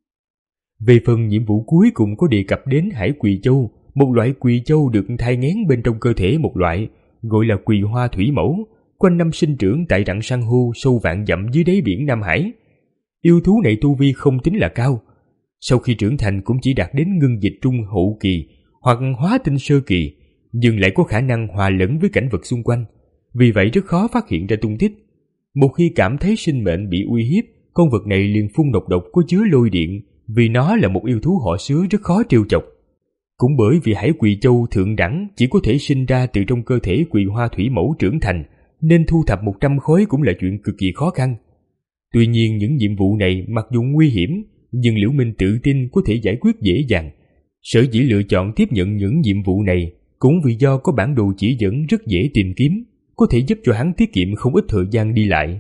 Về phần nhiệm vụ cuối cùng có đề cập đến hải quỳ châu, một loại quỳ châu được thai nghén bên trong cơ thể một loại, gọi là quỳ hoa thủy mẫu, quanh năm sinh trưởng tại rặng san hô sâu vạn dặm dưới đáy biển Nam Hải. Yêu thú này tu vi không tính là cao, sau khi trưởng thành cũng chỉ đạt đến ngưng dịch trung hậu kỳ hoặc hóa tinh sơ kỳ, nhưng lại có khả năng hòa lẫn với cảnh vật xung quanh, vì vậy rất khó phát hiện ra tung tích. Một khi cảm thấy sinh mệnh bị uy hiếp, con vật này liền phun độc độc có chứa lôi điện, vì nó là một yêu thú họ Sứa rất khó trêu chọc. Cũng bởi vì hải Quỳ Châu thượng đẳng chỉ có thể sinh ra từ trong cơ thể Quỳ Hoa Thủy Mẫu trưởng thành, nên thu thập một trăm khối cũng là chuyện cực kỳ khó khăn. Tuy nhiên những nhiệm vụ này mặc dù nguy hiểm, nhưng Liễu Minh tự tin có thể giải quyết dễ dàng. Sở dĩ lựa chọn tiếp nhận những nhiệm vụ này cũng vì do có bản đồ chỉ dẫn rất dễ tìm kiếm, có thể giúp cho hắn tiết kiệm không ít thời gian đi lại.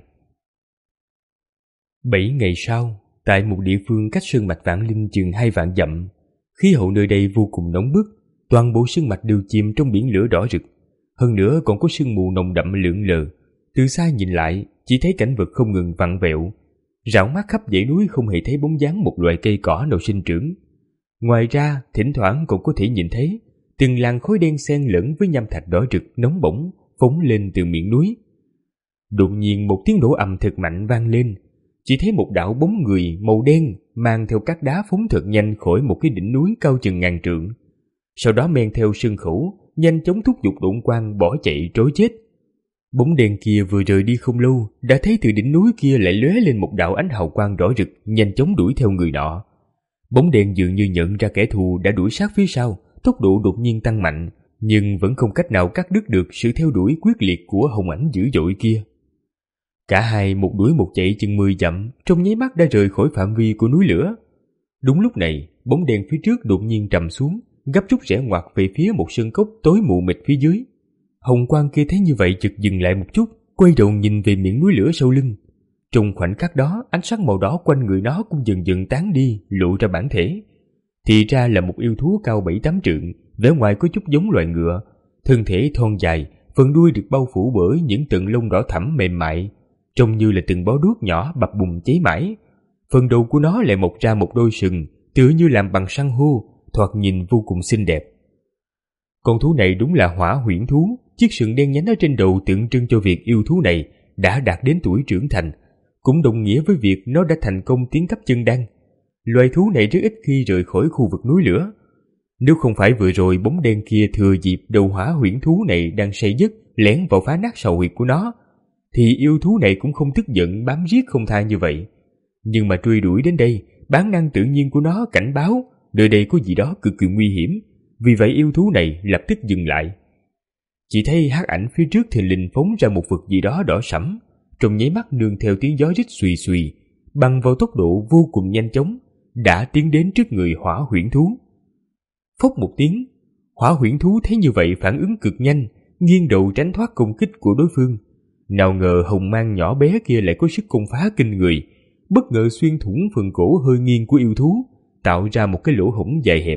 Bảy ngày sau, tại một địa phương cách sơn mạch Vạn Linh chừng hai vạn dặm, khí hậu nơi đây vô cùng nóng bức, toàn bộ sơn mạch đều chìm trong biển lửa đỏ rực. Hơn nữa còn có sương mù nồng đậm lượn lờ, từ xa nhìn lại chỉ thấy cảnh vật không ngừng vặn vẹo. Rảo mắt khắp dãy núi không hề thấy bóng dáng một loài cây cỏ nào sinh trưởng. Ngoài ra, thỉnh thoảng còn có thể nhìn thấy từng làn khói đen xen lẫn với nham thạch đỏ rực nóng bỏng phóng lên từ miệng núi. Đột nhiên một tiếng nổ ầm thật mạnh vang lên, chỉ thấy một đạo bóng người màu đen mang theo các đá phóng thật nhanh khỏi một cái đỉnh núi cao chừng ngàn trượng. Sau đó men theo sương khẩu, nhanh chóng thúc giục độn quang bỏ chạy trối chết. Bóng đen kia vừa rời đi không lâu, đã thấy từ đỉnh núi kia lại lóe lên một đạo ánh hào quang rõ rực, nhanh chóng đuổi theo người nọ. Bóng đen dường như nhận ra kẻ thù đã đuổi sát phía sau, tốc độ đột nhiên tăng mạnh, nhưng vẫn không cách nào cắt đứt được sự theo đuổi quyết liệt của hồng ảnh dữ dội kia. Cả hai một đuổi một chạy chừng mười dặm, trong nháy mắt đã rời khỏi phạm vi của núi lửa. Đúng lúc này, bóng đen phía trước đột nhiên trầm xuống, gấp rút rẽ ngoặt về phía một sơn cốc tối mù mịt phía dưới. Hồng quang kia thấy như vậy chợt dừng lại một chút, quay đầu nhìn về miệng núi lửa sau lưng. Trong khoảnh khắc đó, ánh sáng màu đỏ quanh người nó cũng dần dần tán đi, lộ ra bản thể. Thì ra là một yêu thú cao bảy tám trượng, vẻ ngoài có chút giống loài ngựa, thân thể thon dài, phần đuôi được bao phủ bởi những tầng lông đỏ thẫm mềm mại, trông như là từng bó đuốc nhỏ bập bùng cháy mãi. Phần đầu của nó lại mọc ra một đôi sừng, tựa như làm bằng san hô, thoạt nhìn vô cùng xinh đẹp. Con thú này đúng là hỏa huyễn thú, chiếc sừng đen nhánh ở trên đầu tượng trưng cho việc yêu thú này đã đạt đến tuổi trưởng thành, cũng đồng nghĩa với việc nó đã thành công tiến cấp chân đan. Loài thú này rất ít khi rời khỏi khu vực núi lửa. Nếu không phải vừa rồi bóng đen kia thừa dịp đầu hỏa huyễn thú này đang say giấc lén vào phá nát sầu huyệt của nó, thì yêu thú này cũng không tức giận bám giết không tha như vậy. Nhưng mà truy đuổi đến đây, bản năng tự nhiên của nó cảnh báo nơi đây có gì đó cực kỳ nguy hiểm, vì vậy yêu thú này lập tức dừng lại. Chỉ thấy hắc ảnh phía trước thình lình phóng ra một vật gì đó đỏ sẫm, trong nháy mắt nương theo tiếng gió rít xùy xùy, bằng vào tốc độ vô cùng nhanh chóng, đã tiến đến trước người hỏa huyễn thú. Phốc một tiếng, hỏa huyễn thú thấy như vậy phản ứng cực nhanh, nghiêng đầu tránh thoát công kích của đối phương. Nào ngờ hồng mang nhỏ bé kia lại có sức công phá kinh người, bất ngờ xuyên thủng phần cổ hơi nghiêng của yêu thú, tạo ra một cái lỗ hổng dài hẹp.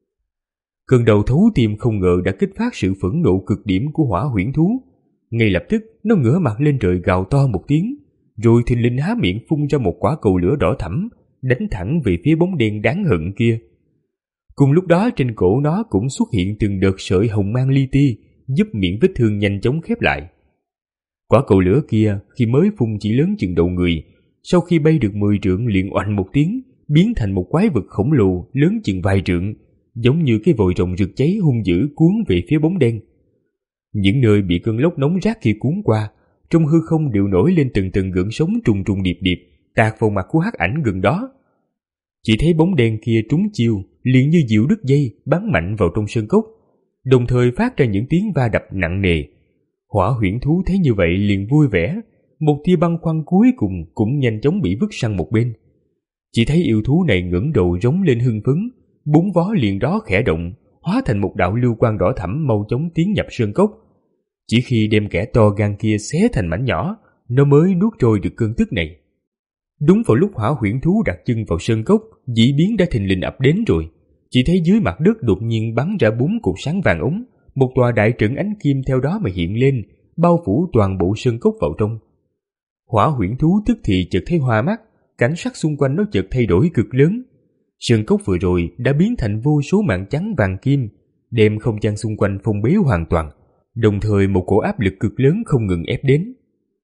Cơn đầu thấu tim không ngờ đã kích phát sự phẫn nộ cực điểm của hỏa huyễn thú. Ngay lập tức nó ngửa mặt lên trời gào to một tiếng, rồi thình lình há miệng phun ra một quả cầu lửa đỏ thẫm, đánh thẳng về phía bóng đen đáng hận kia. Cùng lúc đó trên cổ nó cũng xuất hiện từng đợt sợi hồng mang li ti, giúp miệng vết thương nhanh chóng khép lại. Quả cầu lửa kia khi mới phun chỉ lớn chừng đầu người, sau khi bay được mười trượng liền oanh một tiếng, biến thành một quái vật khổng lồ lớn chừng vài trượng, giống như cái vòi rồng rực cháy hung dữ cuốn về phía bóng đen. Những nơi bị cơn lốc nóng rát kia cuốn qua, trong hư không đều nổi lên từng từng gợn sóng trùng trùng điệp điệp, tạt vào mặt của hắc ảnh gần đó. Chỉ thấy bóng đen kia trúng chiêu, liền như diều đứt dây bắn mạnh vào trong sơn cốc, đồng thời phát ra những tiếng va đập nặng nề. Hỏa huyễn thú thấy như vậy liền vui vẻ, một tia băng khoăn cuối cùng cũng nhanh chóng bị vứt sang một bên. Chỉ thấy yêu thú này ngẩng đầu rống lên hưng phấn, bốn vó liền đó khẽ động, hóa thành một đạo lưu quang đỏ thẫm mau chóng tiến nhập sơn cốc. Chỉ khi đem kẻ to gan kia xé thành mảnh nhỏ, nó mới nuốt trôi được cơn tức này. Đúng vào lúc hỏa huyễn thú đặt chân vào sơn cốc, dị biến đã thình lình ập đến rồi. Chỉ thấy dưới mặt đất đột nhiên bắn ra bốn cột sáng vàng ống, một tòa đại trận ánh kim theo đó mà hiện lên, bao phủ toàn bộ sơn cốc vào trong. Hỏa huyễn thú tức thì chợt thấy hoa mắt, cảnh sắc xung quanh nó chợt thay đổi cực lớn. Sơn cốc vừa rồi đã biến thành vô số mảng trắng vàng kim, đem không gian xung quanh phong bế hoàn toàn. đồng thời một cổ áp lực cực lớn không ngừng ép đến.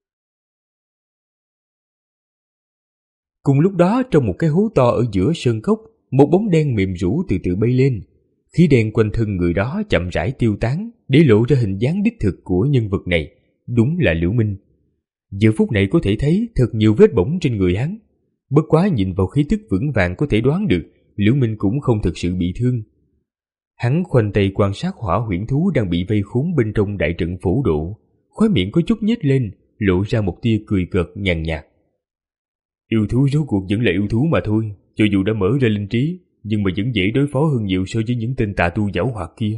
Cùng lúc đó, trong một cái hố to ở giữa sơn cốc, một bóng đen mềm rũ từ từ bay lên. Khí đen quanh thân người đó chậm rãi tiêu tán, để lộ ra hình dáng đích thực của nhân vật này, đúng là Liễu Minh. Giờ phút này có thể thấy thật nhiều vết bỏng trên người hắn. Bất quá nhìn vào khí tức vững vàng có thể đoán được Liễu Minh cũng không thực sự bị thương. Hắn khoanh tay quan sát hỏa huyễn thú đang bị vây khốn bên trong đại trận phổ độ, khóe miệng có chút nhếch lên, lộ ra một tia cười cợt nhàn nhạt. Yêu thú rốt cuộc vẫn là yêu thú mà thôi, cho dù đã mở ra linh trí, nhưng mà vẫn dễ đối phó hơn nhiều so với những tên tà tu giảo hoạt kia.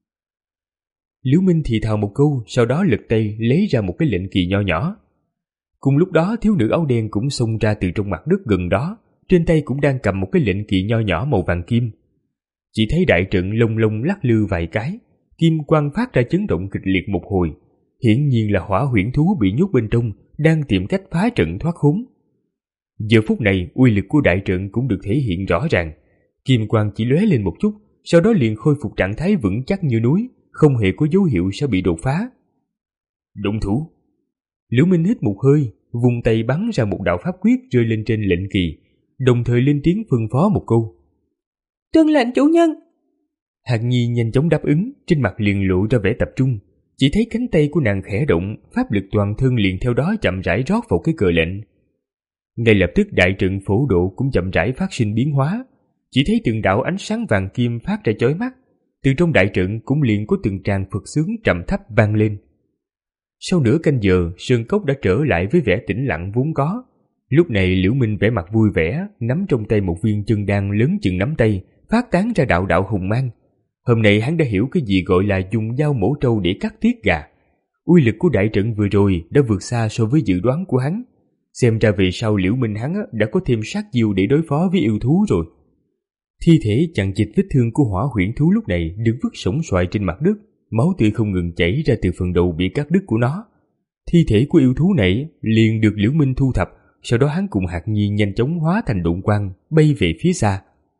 Liễu Minh thì thào một câu, sau đó lật tay lấy ra một cái lệnh kỳ nho nhỏ. Cùng lúc đó, thiếu nữ áo đen cũng xông ra từ trong mặt đất gần đó, trên tay cũng đang cầm một cái lệnh kỳ nho nhỏ màu vàng kim. Chỉ thấy đại trận lông lông lắc lư vài cái, kim quang phát ra chấn động kịch liệt một hồi, hiển nhiên là hỏa huyễn thú bị nhốt bên trong đang tìm cách phá trận thoát khốn. Giờ phút này, uy lực của đại trận cũng được thể hiện rõ ràng. Kim quang chỉ lóe lên một chút, sau đó liền khôi phục trạng thái vững chắc như núi, không hề có dấu hiệu sẽ bị đột phá. Động thủ! Liễu Minh hít một hơi, vùng tay bắn ra một đạo pháp quyết rơi lên trên lệnh kỳ, đồng thời lên tiếng phân phó một câu. Tuân lệnh chủ nhân! Hạc Nhi nhanh chóng đáp ứng, trên mặt liền lộ ra vẻ tập trung. Chỉ thấy cánh tay của nàng khẽ động, pháp lực toàn thân liền theo đó chậm rãi rót vào cái cờ lệnh. Ngay lập tức đại trận phổ độ cũng chậm rãi phát sinh biến hóa. Chỉ thấy từng đạo ánh sáng vàng kim phát ra chói mắt, từ trong đại trận cũng liền có từng tràng Phật xướng trầm thấp vang lên. Sau nửa canh giờ, sơn cốc đã trở lại với vẻ tĩnh lặng vốn có. Lúc này Liễu Minh vẻ mặt vui vẻ, nắm trong tay một viên chân đan lớn chừng nắm tay, phát tán ra đạo đạo hùng mang. Hôm nay hắn đã hiểu cái gì gọi là dùng dao mổ trâu để cắt tiết gà. Uy lực của đại trận vừa rồi đã vượt xa so với dự đoán của hắn. Xem ra về sau Liễu Minh hắn đã có thêm sát chiêu để đối phó với yêu thú rồi. Thi thể chằng chịt vết thương của hỏa huyễn thú lúc này được vứt sổng xoài trên mặt đất, máu tươi không ngừng chảy ra từ phần đầu bị cắt đứt của nó. Thi thể của yêu thú này liền được Liễu Minh thu thập, sau đó hắn cùng Hạc Nhi nhanh chóng hóa thành độn quang bay về phía xa.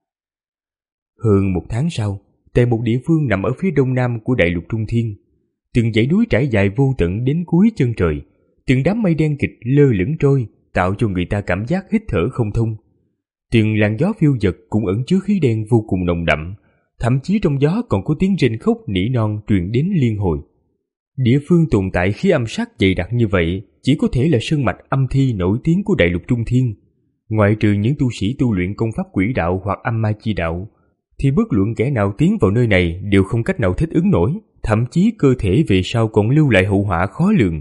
Hơn một tháng sau, tại một địa phương nằm ở phía đông nam của đại lục Trung Thiên, từng dãy núi trải dài vô tận đến cuối chân trời, từng đám mây đen kịch lơ lửng trôi, tạo cho người ta cảm giác hít thở không thông. Từng làn gió phiêu dật cũng ẩn chứa khí đen vô cùng nồng đậm, thậm chí trong gió còn có tiếng rên khóc nỉ non truyền đến liên hồi. Địa phương tồn tại khí âm sắc dày đặc như vậy chỉ có thể là sơn mạch âm thi nổi tiếng của đại lục Trung Thiên. Ngoại trừ những tu sĩ tu luyện công pháp quỷ đạo hoặc âm ma chi đạo, thì bất luận kẻ nào tiến vào nơi này đều không cách nào thích ứng nổi, thậm chí cơ thể về sau còn lưu lại hậu họa khó lường.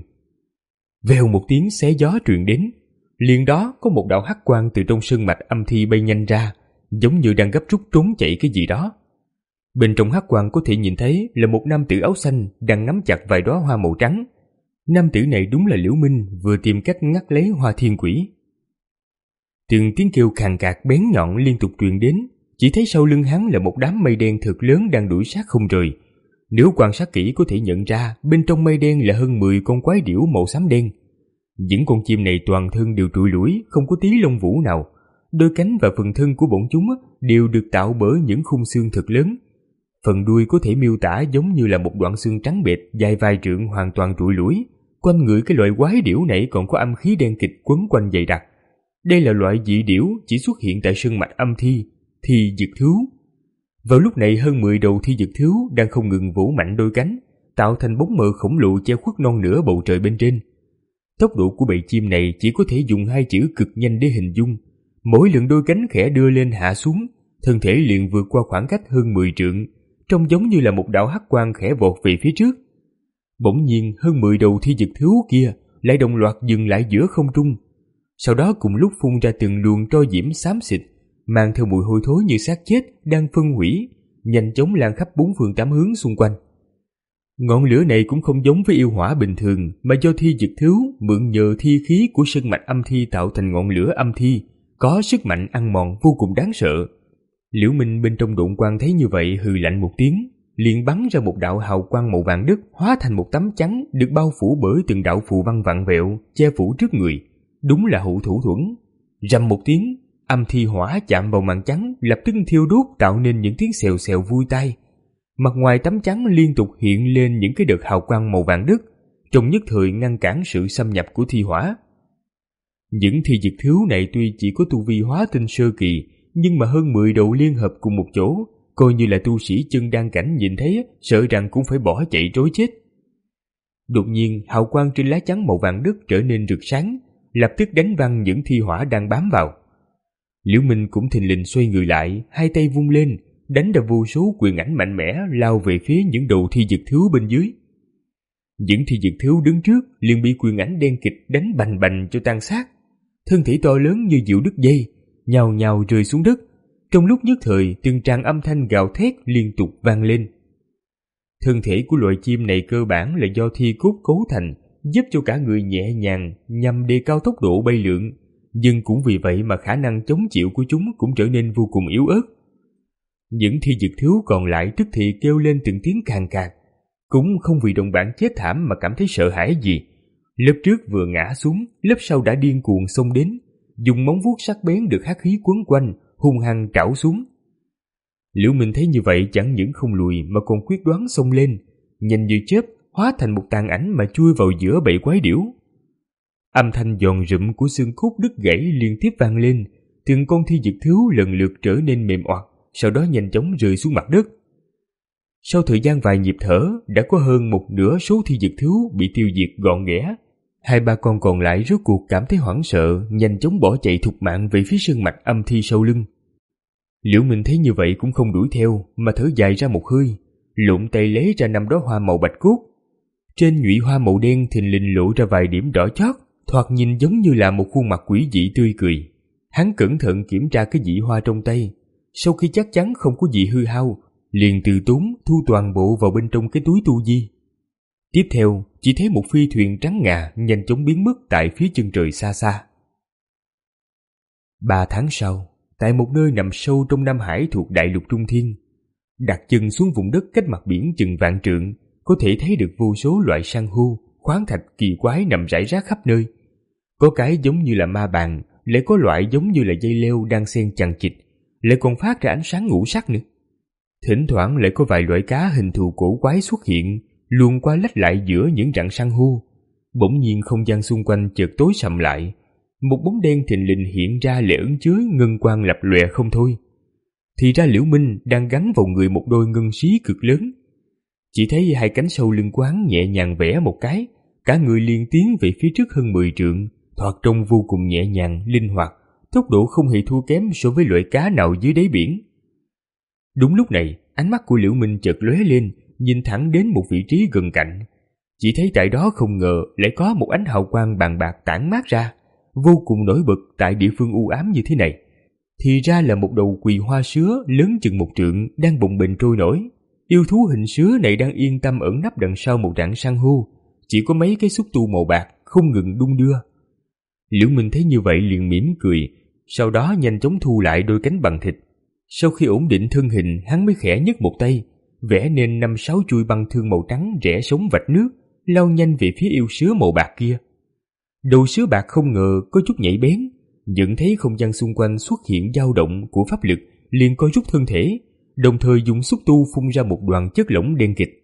Vèo một tiếng xé gió truyền đến, liền đó có một đạo hắc quang từ trong sơn mạch âm thi bay nhanh ra, giống như đang gấp rút trốn chạy cái gì đó. Bên trong hắc quang có thể nhìn thấy là một nam tử áo xanh đang nắm chặt vài đóa hoa màu trắng. Nam tử này đúng là Liễu Minh vừa tìm cách ngắt lấy hoa thiên quỷ. Từng tiếng kêu khàn cạc bén nhọn liên tục truyền đến, chỉ thấy sau lưng hắn là một đám mây đen thật lớn đang đuổi sát không rời. Nếu quan sát kỹ có thể nhận ra bên trong mây đen là hơn mười con quái điểu màu xám đen. Những con chim này toàn thân đều trụi lủi, không có tí lông vũ nào. Đôi cánh và phần thân của bọn chúng đều được tạo bởi những khung xương thật lớn. Phần đuôi có thể miêu tả giống như là một đoạn xương trắng bệt dài vài trượng hoàn toàn trụi lủi. Quanh người cái loại quái điểu này còn có âm khí đen kịch quấn quanh dày đặc. Đây là loại dị điểu chỉ xuất hiện tại sơn mạch âm thi, thi dực thú. Vào lúc này hơn mười đầu thi dực thú đang không ngừng vỗ mạnh đôi cánh, tạo thành bóng mờ khổng lồ che khuất non nửa bầu trời bên trên. Tốc độ của bầy chim này chỉ có thể dùng hai chữ cực nhanh để hình dung. Mỗi lần đôi cánh khẽ đưa lên hạ xuống, thân thể liền vượt qua khoảng cách hơn mười trượng, trông giống như là một đạo hắc quang khẽ vọt về phía trước. Bỗng nhiên hơn mười đầu thi dực thú kia lại đồng loạt dừng lại giữa không trung. Sau đó cùng lúc phun ra từng luồng tro diễm xám xịt, mang theo mùi hôi thối như xác chết đang phân hủy, nhanh chóng lan khắp bốn phương tám hướng xung quanh. Ngọn lửa này cũng không giống với yêu hỏa bình thường, mà do thi dực thú mượn nhờ thi khí của sơn mạch âm thi tạo thành ngọn lửa âm thi, có sức mạnh ăn mòn vô cùng đáng sợ. Liễu Minh bên trong độn quang thấy như vậy hừ lạnh một tiếng, liền bắn ra một đạo hào quang màu vàng đất hóa thành một tấm chắn được bao phủ bởi từng đạo phù văn vặn vẹo che phủ trước người. Đúng là hữu thủ thuẫn. Rầm một tiếng, âm thi hỏa chạm vào màn chắn lập tức thiêu đốt tạo nên những tiếng xèo xèo vui tai. Mặt ngoài tấm chắn liên tục hiện lên những cái đợt hào quang màu vàng đất, trong nhất thời ngăn cản sự xâm nhập của thi hỏa. Những thi diệt thiếu này tuy chỉ có tu vi hóa tinh sơ kỳ, nhưng mà hơn mười đầu liên hợp cùng một chỗ, coi như là tu sĩ chân đan cảnh nhìn thấy, sợ rằng cũng phải bỏ chạy trối chết. Đột nhiên, hào quang trên lá chắn màu vàng đất trở nên rực sáng, lập tức đánh văng những thi hỏa đang bám vào. Liễu Minh cũng thình lình xoay người lại, hai tay vung lên, đánh ra vô số quyền ảnh mạnh mẽ lao về phía những đầu thi diệt thiếu bên dưới. Những thi diệt thiếu đứng trước liền bị quyền ảnh đen kịt đánh bành bành cho tan xác. Thân thể to lớn như diều đứt dây, nhào nhào rơi xuống đất. Trong lúc nhất thời, từng tràng âm thanh gào thét liên tục vang lên. Thân thể của loại chim này cơ bản là do thi cốt cấu thành, giúp cho cả người nhẹ nhàng nhằm đề cao tốc độ bay lượn, nhưng cũng vì vậy mà khả năng chống chịu của chúng cũng trở nên vô cùng yếu ớt. Những thi diệt thiếu còn lại tức thì kêu lên từng tiếng càn cạc, cũng không vì đồng bạn chết thảm mà cảm thấy sợ hãi gì. Lớp trước vừa ngã xuống, lớp sau đã điên cuồng xông đến, dùng móng vuốt sắc bén được hắc khí quấn quanh, hung hăng trảo xuống. Liễu Minh thấy như vậy chẳng những không lùi mà còn quyết đoán xông lên, nhanh như chớp hóa thành một tàn ảnh mà chui vào giữa bầy quái điểu. Âm thanh giòn rụm của xương cốt đứt gãy liên tiếp vang lên, từng con thi diệt thiếu lần lượt trở nên mềm oặt, sau đó nhanh chóng rơi xuống mặt đất. Sau thời gian vài nhịp thở, đã có hơn một nửa số thi diệt thiếu bị tiêu diệt gọn ghẽ. Hai ba con còn lại rốt cuộc cảm thấy hoảng sợ, nhanh chóng bỏ chạy thục mạng về phía sơn mạch âm thi sau lưng. Liễu Minh thấy như vậy cũng không đuổi theo, mà thở dài ra một hơi, lụm tay lấy ra năm đóa hoa màu bạch cốt. Trên nhụy hoa màu đen thình lình lộ ra vài điểm đỏ chót, thoạt nhìn giống như là một khuôn mặt quỷ dị tươi cười. Hắn cẩn thận kiểm tra cái dị hoa trong tay, sau khi chắc chắn không có gì hư hao, liền từ tốn thu toàn bộ vào bên trong cái túi tu di. Tiếp theo, chỉ thấy một phi thuyền trắng ngà nhanh chóng biến mất tại phía chân trời xa xa. Ba tháng sau, tại một nơi nằm sâu trong Nam Hải thuộc đại lục Trung Thiên, đặt chân xuống vùng đất cách mặt biển chừng vạn trượng, có thể thấy được vô số loại san hô, khoáng thạch kỳ quái nằm rải rác khắp nơi. Có cái giống như là ma bàn, lại có loại giống như là dây leo đang xen chằng chịt, lại còn phát ra ánh sáng ngũ sắc nữa. Thỉnh thoảng lại có vài loại cá hình thù cổ quái xuất hiện, luồn qua lách lại giữa những rặng san hô. Bỗng nhiên không gian xung quanh chợt tối sầm lại, một bóng đen thình lình hiện ra lệ ẩn chứa ngân quang lập lòe không thôi. Thì ra Liễu Minh đang gắn vào người một đôi ngân xí cực lớn. Chỉ thấy hai cánh sau lưng quán nhẹ nhàng vẽ một cái, cả người liền tiến về phía trước hơn mười trượng, thoạt trông vô cùng nhẹ nhàng, linh hoạt, tốc độ không hề thua kém so với loại cá nào dưới đáy biển. Đúng lúc này, ánh mắt của Liễu Minh chợt lóe lên, nhìn thẳng đến một vị trí gần cạnh. Chỉ thấy tại đó không ngờ lại có một ánh hào quang bàn bạc tản mát ra, vô cùng nổi bật tại địa phương u ám như thế này. Thì ra là một đầu quỳ hoa sứa lớn chừng một trượng đang bồng bềnh trôi nổi. Yêu thú hình sứa này đang yên tâm ẩn nấp đằng sau một rặng san hô, chỉ có mấy cái xúc tu màu bạc không ngừng đung đưa. Liễu Minh thấy như vậy liền mỉm cười, sau đó nhanh chóng thu lại đôi cánh bằng thịt. Sau khi ổn định thân hình, hắn mới khẽ nhấc một tay, vẽ nên năm sáu chuôi băng thương màu trắng rẽ sống vạch nước, lao nhanh về phía yêu sứa màu bạc kia. Đầu sứa bạc không ngờ có chút nhạy bén, nhận thấy không gian xung quanh xuất hiện dao động của pháp lực, liền co rút thân thể, đồng thời dùng xúc tu phun ra một đoàn chất lỏng đen kịt.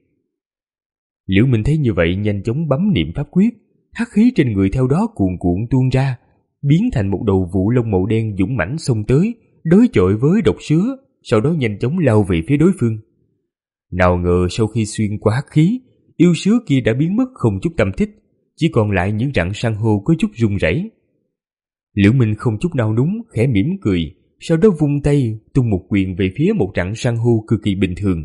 Liễu Minh thấy như vậy nhanh chóng bấm niệm pháp quyết, hắc khí trên người theo đó cuồn cuộn tuôn ra, biến thành một đầu vụ lông màu đen dũng mãnh xông tới, đối chọi với độc sứa, sau đó nhanh chóng lao về phía đối phương. Nào ngờ sau khi xuyên qua hắc khí, yêu sứa kia đã biến mất không chút tâm tích, chỉ còn lại những rặng san hô có chút rung rẩy. Liễu Minh không chút nao núng, khẽ mỉm cười, sau đó vung tay tung một quyền về phía một rặng san hô cực kỳ bình thường.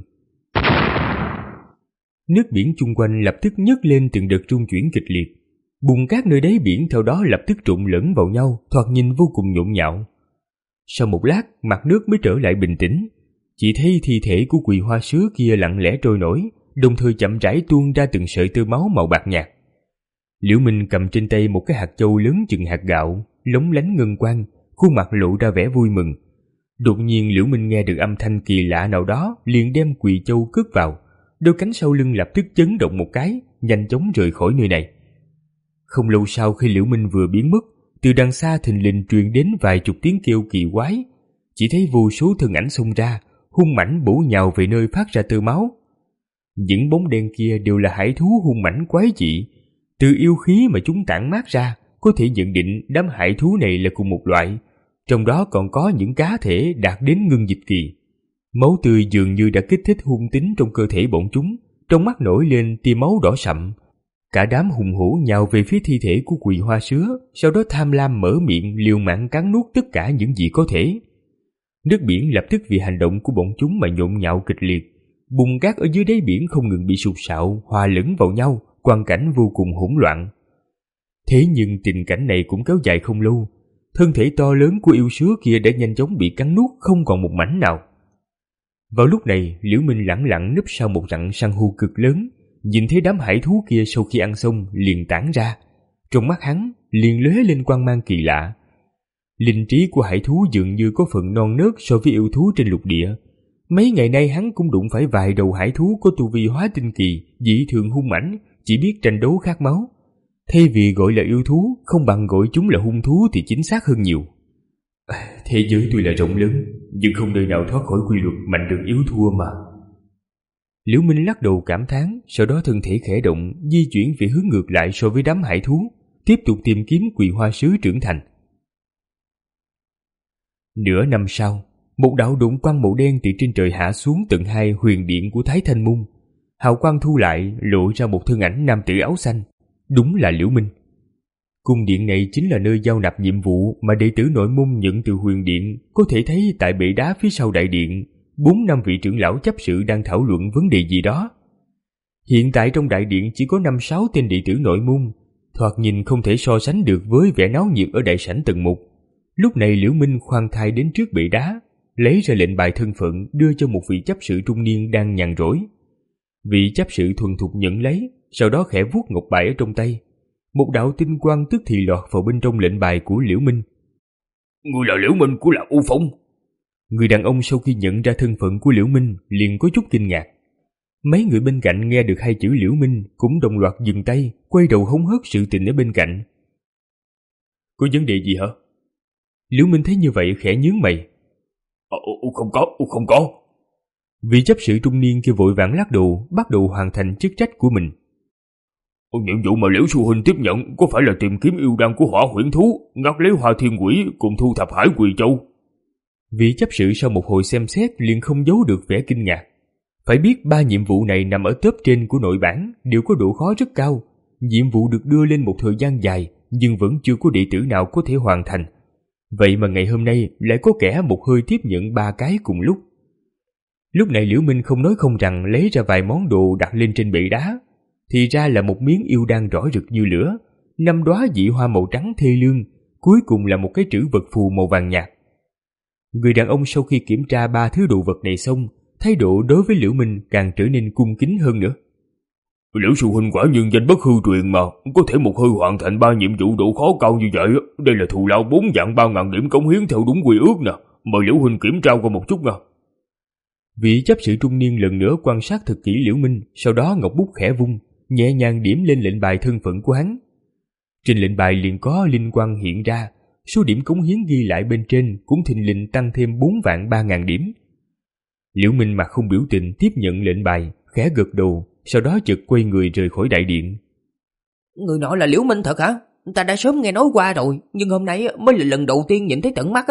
Nước biển chung quanh lập tức nhấc lên từng đợt rung chuyển kịch liệt, bùn cát nơi đáy biển theo đó lập tức trộn lẫn vào nhau, thoạt nhìn vô cùng nhộn nhạo. Sau một lát, mặt nước mới trở lại bình tĩnh, chỉ thấy thi thể của quỳ hoa sứa kia lặng lẽ trôi nổi, đồng thời chậm rãi tuôn ra từng sợi tơ máu màu bạc nhạt. Liễu Minh cầm trên tay một cái hạt châu lớn chừng hạt gạo, lóng lánh ngân quang, khuôn mặt lộ ra vẻ vui mừng. Đột nhiên Liễu Minh nghe được âm thanh kỳ lạ nào đó, liền đem quỳ châu cất vào, đôi cánh sau lưng lập tức chấn động một cái, nhanh chóng rời khỏi nơi này. Không lâu sau khi Liễu Minh vừa biến mất, từ đằng xa thình lình truyền đến vài chục tiếng kêu kỳ quái. Chỉ thấy vô số thân ảnh xông ra, hung mãnh bổ nhào về nơi phát ra tơ máu. Những bóng đen kia đều là hải thú hung mãnh quái dị. Từ yêu khí mà chúng tản mát ra, có thể nhận định đám hải thú này là cùng một loại, trong đó còn có những cá thể đạt đến ngưng dịch kỳ. Máu tươi dường như đã kích thích hung tính trong cơ thể bọn chúng, trong mắt nổi lên tia máu đỏ sậm. Cả đám hùng hổ nhào về phía thi thể của Quỳ Hoa Sứa, sau đó tham lam mở miệng liều mạng cắn nuốt tất cả những gì có thể. Nước biển lập tức vì hành động của bọn chúng mà nhộn nhạo kịch liệt. Bùn cát ở dưới đáy biển không ngừng bị sụt sạo, hòa lẫn vào nhau, quang cảnh vô cùng hỗn loạn. Thế nhưng tình cảnh này cũng kéo dài không lâu. Thân thể to lớn của yêu sứa kia đã nhanh chóng bị cắn nuốt không còn một mảnh nào. Vào lúc này, Liễu Minh lẳng lặng núp sau một rặng san hô cực lớn, nhìn thấy đám hải thú kia sau khi ăn xong liền tản ra. Trong mắt hắn liền lóe lên quang mang kỳ lạ. Linh trí của hải thú dường như có phần non nớt so với yêu thú trên lục địa. Mấy ngày nay hắn cũng đụng phải vài đầu hải thú có tu vi hóa tinh kỳ, dị thường hung mãnh, chỉ biết tranh đấu khát máu. Thay vì gọi là yêu thú, không bằng gọi chúng là hung thú thì chính xác hơn nhiều. Thế giới tuy là rộng lớn, nhưng không nơi nào thoát khỏi quy luật mạnh được yếu thua mà. Liễu Minh lắc đầu cảm thán, sau đó thân thể khẽ động, di chuyển về hướng ngược lại so với đám hải thú, tiếp tục tìm kiếm Quỳ Hoa Sứ trưởng thành. Nửa năm sau, một đạo độn quang màu đen từ trên trời hạ xuống tận hai huyền điện của Thái Thanh Môn. Hào quang thu lại, lộ ra một thân ảnh nam tử áo xanh. Đúng là Liễu Minh. Cung điện này chính là nơi giao nạp nhiệm vụ mà đệ tử nội môn nhận từ huyền điện. Có thể thấy tại bệ đá phía sau đại điện, bốn năm vị trưởng lão chấp sự đang thảo luận vấn đề gì đó. Hiện tại trong đại điện chỉ có năm sáu tên đệ tử nội môn, thoạt nhìn không thể so sánh được với vẻ náo nhiệt ở đại sảnh tầng một. Lúc này Liễu Minh khoan thai đến trước bệ đá, lấy ra lệnh bài thân phận đưa cho một vị chấp sự trung niên đang nhàn rỗi. Vị chấp sự thuần thục nhận lấy, sau đó khẽ vuốt ngọc bài ở trong tay. Một đạo tinh quang tức thì lọt vào bên trong lệnh bài của Liễu Minh. Người là Liễu Minh của Lạc U Phong. Người đàn ông sau khi nhận ra thân phận của Liễu Minh liền có chút kinh ngạc. Mấy người bên cạnh nghe được hai chữ Liễu Minh cũng đồng loạt dừng tay, quay đầu hóng hớt sự tình ở bên cạnh. Có vấn đề gì hả? Liễu Minh thấy như vậy khẽ nhướng mày. Ờ, không có, không có. Vị chấp sự trung niên kia vội vàng lắc đầu, bắt đầu hoàn thành chức trách của mình. Nhiệm vụ mà Liễu sư huynh tiếp nhận có phải là tìm kiếm yêu đan của Hỏa Huyễn thú, ngắt lấy Hoa Thiên Quỷ cùng thu thập Hải Quỳ Châu? Vị chấp sự sau một hồi xem xét liền không giấu được vẻ kinh ngạc. Phải biết ba nhiệm vụ này nằm ở top trên của nội bản, đều có độ khó rất cao. Nhiệm vụ được đưa lên một thời gian dài, nhưng vẫn chưa có đệ tử nào có thể hoàn thành. Vậy mà ngày hôm nay lại có kẻ một hơi tiếp nhận ba cái cùng lúc. Lúc này Liễu Minh không nói không rằng lấy ra vài món đồ đặt lên trên bệ đá. Thì ra là một miếng yêu đan rõ rực như lửa, năm đóa dị hoa màu trắng thê lương, cuối cùng là một cái trữ vật phù màu vàng nhạt. Người đàn ông sau khi kiểm tra ba thứ đồ vật này xong, thái độ đối với Liễu Minh càng trở nên cung kính hơn nữa. Liễu sư huynh quả nhiên danh bất hư truyền mà, có thể một hơi hoàn thành ba nhiệm vụ độ khó cao như vậy. Đây là thù lao bốn vạn ba ngàn điểm cống hiến theo đúng quy ước nè, mời Liễu huynh kiểm tra qua một chút nha. Vị chấp sự trung niên lần nữa quan sát thật kỹ Liễu Minh, sau đó ngọc bút khẽ vung, nhẹ nhàng điểm lên lệnh bài thân phận của hắn. Trên lệnh bài liền có linh quang hiện ra, số điểm cống hiến ghi lại bên trên cũng thình lình tăng thêm bốn vạn ba ngàn điểm. Liễu Minh mặt không biểu tình tiếp nhận lệnh bài, khẽ gật đầu, sau đó chợt quay người rời khỏi đại điện. Người nọ là Liễu Minh thật hả? Ta đã sớm nghe nói qua rồi, nhưng hôm nay mới là lần đầu tiên nhìn thấy tận mắt á.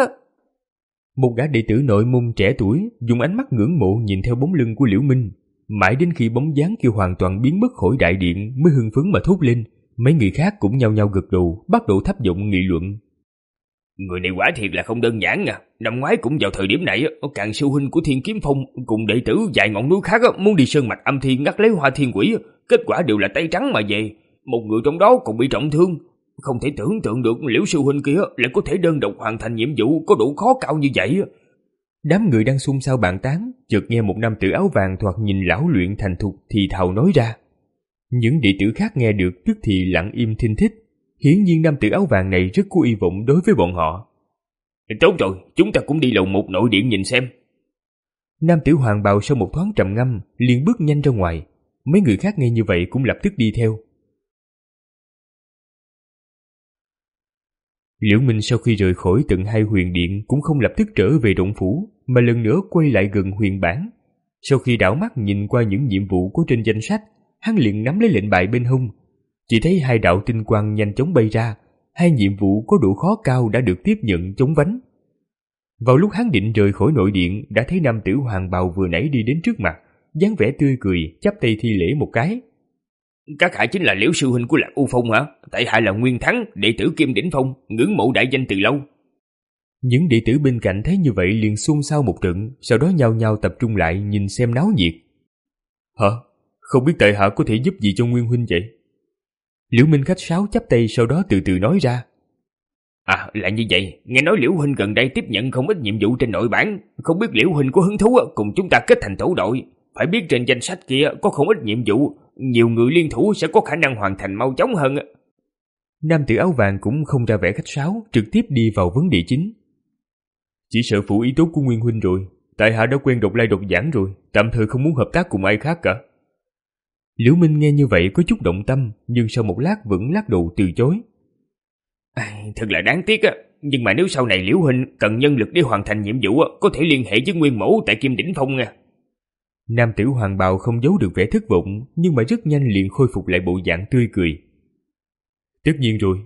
Một gã đệ tử nội môn trẻ tuổi dùng ánh mắt ngưỡng mộ nhìn theo bóng lưng của Liễu Minh, mãi đến khi bóng dáng kia hoàn toàn biến mất khỏi đại điện mới hưng phấn mà thốt lên. Mấy người khác cũng nhao nhao gật đầu, bắt đầu thấp giọng nghị luận. Người này quả thiệt là không đơn giản à. Năm ngoái cũng vào thời điểm này, Càn sư huynh của Thiên Kiếm Phong cùng đệ tử vài ngọn núi khác muốn đi sơn mạch âm thiên ngắt lấy Hoa Thiên Quỷ, kết quả đều là tay trắng mà về. Một người trong đó còn bị trọng thương. Không thể tưởng tượng được Liễu sư huynh kia lại có thể đơn độc hoàn thành nhiệm vụ có độ khó cao như vậy. Đám người đang xôn xao bàn tán, chợt nghe một nam tử áo vàng thoạt nhìn lão luyện thành thục thì thào nói ra. Những đệ tử khác nghe được tức thì lặng im thinh thích. Hiển nhiên nam tử áo vàng này rất có hy vọng đối với bọn họ. Tốt rồi, chúng ta cũng đi lầu một nội điện nhìn xem. Nam tử hoàng bào sau một thoáng trầm ngâm liền bước nhanh ra ngoài. Mấy người khác nghe như vậy cũng lập tức đi theo. Liễu Minh sau khi rời khỏi tận hai huyền điện cũng không lập tức trở về động phủ, mà lần nữa quay lại gần huyền bản. Sau khi đảo mắt nhìn qua những nhiệm vụ có trên danh sách, hắn liền nắm lấy lệnh bài bên hông. Chỉ thấy hai đạo tinh quang nhanh chóng bay ra, hai nhiệm vụ có độ khó cao đã được tiếp nhận chống vánh. Vào lúc hắn định rời khỏi nội điện, đã thấy nam tử hoàng bào vừa nãy đi đến trước mặt, dáng vẻ tươi cười, chắp tay thi lễ một cái. Các hạ chính là Liễu sư huynh của Lạc U Phong hả? Tại hạ là Nguyên Thắng, đệ tử Kim Đỉnh Phong, ngưỡng mộ đại danh từ lâu. Những đệ tử bên cạnh thấy như vậy liền xôn xao một trận, sau đó nhao nhao tập trung lại nhìn xem náo nhiệt. Hả? Không biết tại hạ có thể giúp gì cho Nguyên huynh vậy? Liễu Minh khách sáo chắp tay, sau đó từ từ nói ra. À, là như vậy, nghe nói Liễu huynh gần đây tiếp nhận không ít nhiệm vụ trên nội bản, không biết Liễu huynh có hứng thú cùng chúng ta kết thành tổ đội. Phải biết trên danh sách kia có không ít nhiệm vụ, nhiều người liên thủ sẽ có khả năng hoàn thành mau chóng hơn. Nam tử áo vàng cũng không ra vẻ khách sáo, trực tiếp đi vào vấn đề chính. Chỉ sợ phụ ý tốt của Nguyên huynh rồi, tại hạ đã quen độc lai độc giảng rồi, tạm thời không muốn hợp tác cùng ai khác cả. Liễu Minh nghe như vậy có chút động tâm, nhưng sau một lát vẫn lắc đầu từ chối. À, thật là đáng tiếc á, nhưng mà nếu sau này Liễu huynh cần nhân lực để hoàn thành nhiệm vụ có thể liên hệ với Nguyên mẫu tại Kim Đỉnh Phong nha. Nam tử hoàng bào không giấu được vẻ thất vọng, nhưng mà rất nhanh liền khôi phục lại bộ dạng tươi cười. Tất nhiên rồi.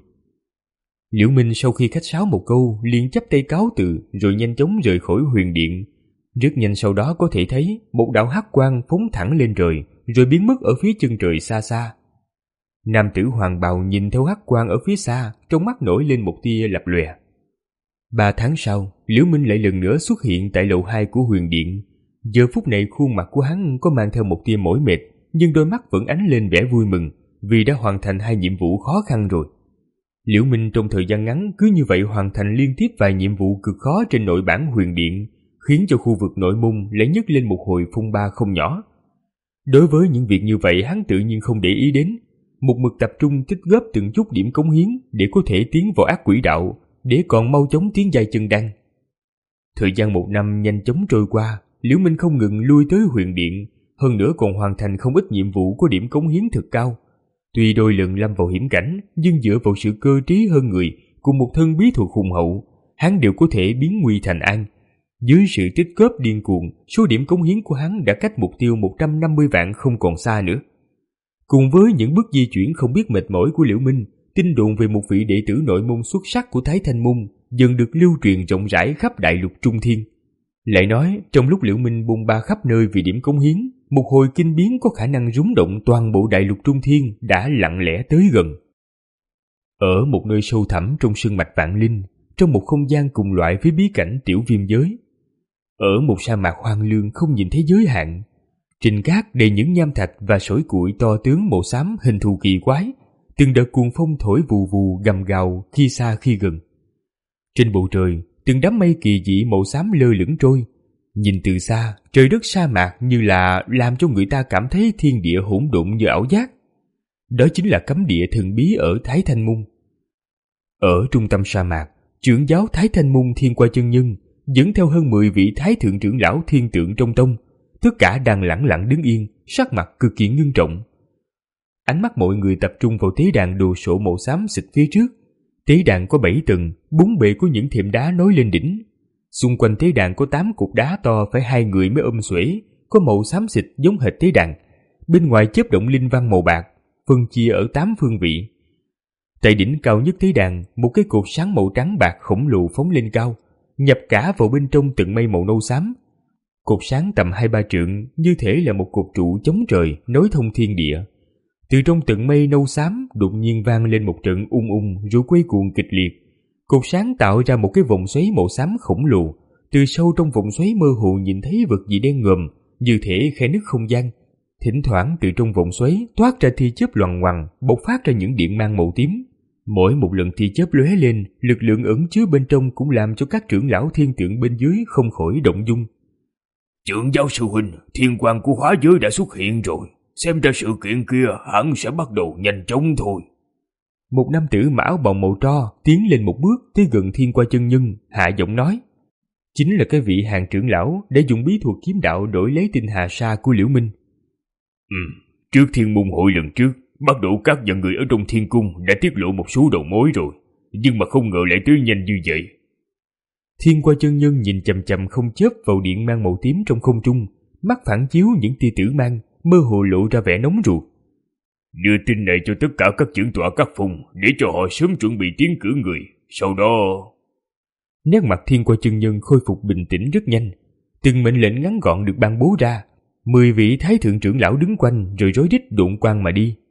Liễu Minh sau khi khách sáo một câu liền chắp tay cáo từ, rồi nhanh chóng rời khỏi huyền điện. Rất nhanh sau đó có thể thấy một đạo hắc quang phóng thẳng lên trời, rồi biến mất ở phía chân trời xa xa. Nam tử hoàng bào nhìn theo hắc quang ở phía xa, trong mắt nổi lên một tia lập lòe. Ba tháng sau, Liễu Minh lại lần nữa xuất hiện tại lầu hai của huyền điện. Giờ phút này khuôn mặt của hắn có mang theo một tia mỏi mệt, nhưng đôi mắt vẫn ánh lên vẻ vui mừng, vì đã hoàn thành hai nhiệm vụ khó khăn rồi. Liễu Minh trong thời gian ngắn cứ như vậy hoàn thành liên tiếp vài nhiệm vụ cực khó trên nội bản huyền điện, khiến cho khu vực nội môn lại nhấc lên một hồi phong ba không nhỏ. Đối với những việc như vậy hắn tự nhiên không để ý đến, một mực tập trung tích góp từng chút điểm cống hiến để có thể tiến vào ác quỷ đạo, để còn mau chóng tiến giai chân đăng. Thời gian một năm nhanh chóng trôi qua, Liễu Minh không ngừng lui tới huyền điện, hơn nữa còn hoàn thành không ít nhiệm vụ có điểm cống hiến thực cao. Tuy đôi lần lâm vào hiểm cảnh, nhưng dựa vào sự cơ trí hơn người cùng một thân bí thuật hùng hậu, hắn đều có thể biến nguy thành an. Dưới sự tích góp điên cuồng, số điểm cống hiến của hắn đã cách mục tiêu một trăm năm mươi vạn không còn xa nữa. Cùng với những bước di chuyển không biết mệt mỏi của Liễu Minh, tin đồn về một vị đệ tử nội môn xuất sắc của Thái Thanh môn dần được lưu truyền rộng rãi khắp đại lục Trung Thiên. Lại nói, trong lúc Liễu Minh bôn ba khắp nơi vì điểm cống hiến, một hồi kinh biến có khả năng rúng động toàn bộ đại lục Trung Thiên đã lặng lẽ tới gần. Ở một nơi sâu thẳm trong sơn mạch vạn linh, trong một không gian cùng loại với bí cảnh tiểu viêm giới, ở một sa mạc hoang lương không nhìn thấy giới hạn, trên cát đầy những nham thạch và sỏi cuội to tướng màu xám hình thù kỳ quái, từng đợt cuồng phong thổi vù vù gầm gào khi xa khi gần. Trên bầu trời, từng đám mây kỳ dị màu xám lơ lửng trôi. Nhìn từ xa, trời đất sa mạc như là làm cho người ta cảm thấy thiên địa hỗn độn như ảo giác. Đó chính là cấm địa thần bí ở Thái Thanh môn. Ở trung tâm sa mạc, trưởng giáo Thái Thanh môn Thiên Qua chân nhân dẫn theo hơn mười vị thái thượng trưởng lão thiên tượng trong tông, tất cả đang lẳng lặng đứng yên, sắc mặt cực kỳ ngưng trọng. Ánh mắt mọi người tập trung vào tế đàn đồ sộ màu xám xịt phía trước. Tế đàn có bảy tầng, bốn bề có những thềm đá nối lên đỉnh. Xung quanh tế đàn có tám cục đá to phải hai người mới ôm xuể, có màu xám xịt giống hệt tế đàn. Bên ngoài chớp động linh văn màu bạc, phân chia ở tám phương vị. Tại đỉnh cao nhất tế đàn, một cái cột sáng màu trắng bạc khổng lồ phóng lên cao, nhập cả vào bên trong tầng mây màu nâu xám. Cột sáng tầm hai ba trượng, như thể là một cột trụ chống trời nối thông thiên địa. Từ trong tầng mây nâu xám đột nhiên vang lên một trận ung ung rồi quay cuồng kịch liệt. Cột sáng tạo ra một cái vòng xoáy màu xám khổng lồ. Từ sâu trong vòng xoáy mơ hồ nhìn thấy vật gì đen ngòm, như thể khe nứt không gian. Thỉnh thoảng từ trong vòng xoáy toát ra tia chớp loằng ngoằng, bộc phát ra những điện mang màu tím. Mỗi một lần tia chớp lóe lên, lực lượng ẩn chứa bên trong cũng làm cho các trưởng lão thiên tượng bên dưới không khỏi động dung. Trưởng giáo sư huynh, thiên quang của hóa giới đã xuất hiện rồi. Xem ra sự kiện kia hẳn sẽ bắt đầu nhanh chóng thôi. Một nam tử mặc áo bào màu tro tiến lên một bước tới gần Thiên Qua chân nhân, hạ giọng nói. Chính là cái vị hàng trưởng lão đã dùng bí thuật kiếm đạo đổi lấy tinh hà sa của Liễu Minh. Ừ, trước thiên môn hội lần trước, bắt đầu các nhà người ở trong thiên cung đã tiết lộ một số đầu mối rồi. nhưng mà không ngờ lại tới nhanh như vậy. Thiên Qua chân nhân nhìn chằm chằm không chớp vào điện mang màu tím trong không trung, mắt phản chiếu những tia tử mang, mơ hồ lộ ra vẻ nóng ruột. Đưa tin này cho tất cả các trưởng tọa các phùng, để cho họ sớm chuẩn bị tiến cử người. Sau đó... Nét mặt Thiên Qua chân nhân khôi phục bình tĩnh rất nhanh. Từng mệnh lệnh ngắn gọn được ban bố ra. Mười vị thái thượng trưởng lão đứng quanh rồi rối rít độn quang mà đi.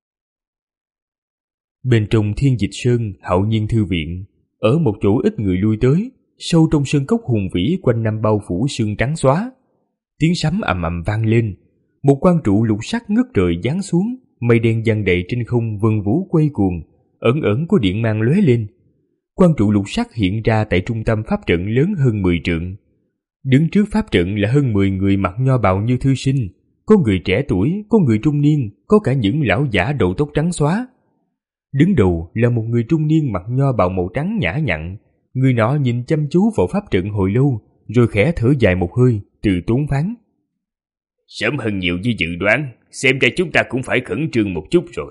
Bên trong Thiên Dịch Sơn Hạo Nhiên Thư Viện, ở một chỗ ít người lui tới, sâu trong sơn cốc hùng vĩ quanh năm bao phủ sương trắng xóa. Tiếng sấm ầm ầm vang lên, một quang trụ lục sắc ngất trời giáng xuống, mây đen giăng đầy trên không vân vũ quay cuồng, ẩn ẩn có điện mang lóe lên. Quang trụ lục sắc hiện ra tại trung tâm pháp trận lớn hơn mười trượng. Đứng trước pháp trận là hơn mười người mặc nho bào như thư sinh, có người trẻ tuổi, có người trung niên, có cả những lão giả đầu tóc trắng xóa. Đứng đầu là một người trung niên mặc nho bào màu trắng nhã nhặn, người nọ nhìn chăm chú vào pháp trận hồi lâu, rồi khẽ thở dài một hơi, từ tốn phán: Sớm hơn nhiều như dự đoán, xem ra chúng ta cũng phải khẩn trương một chút rồi.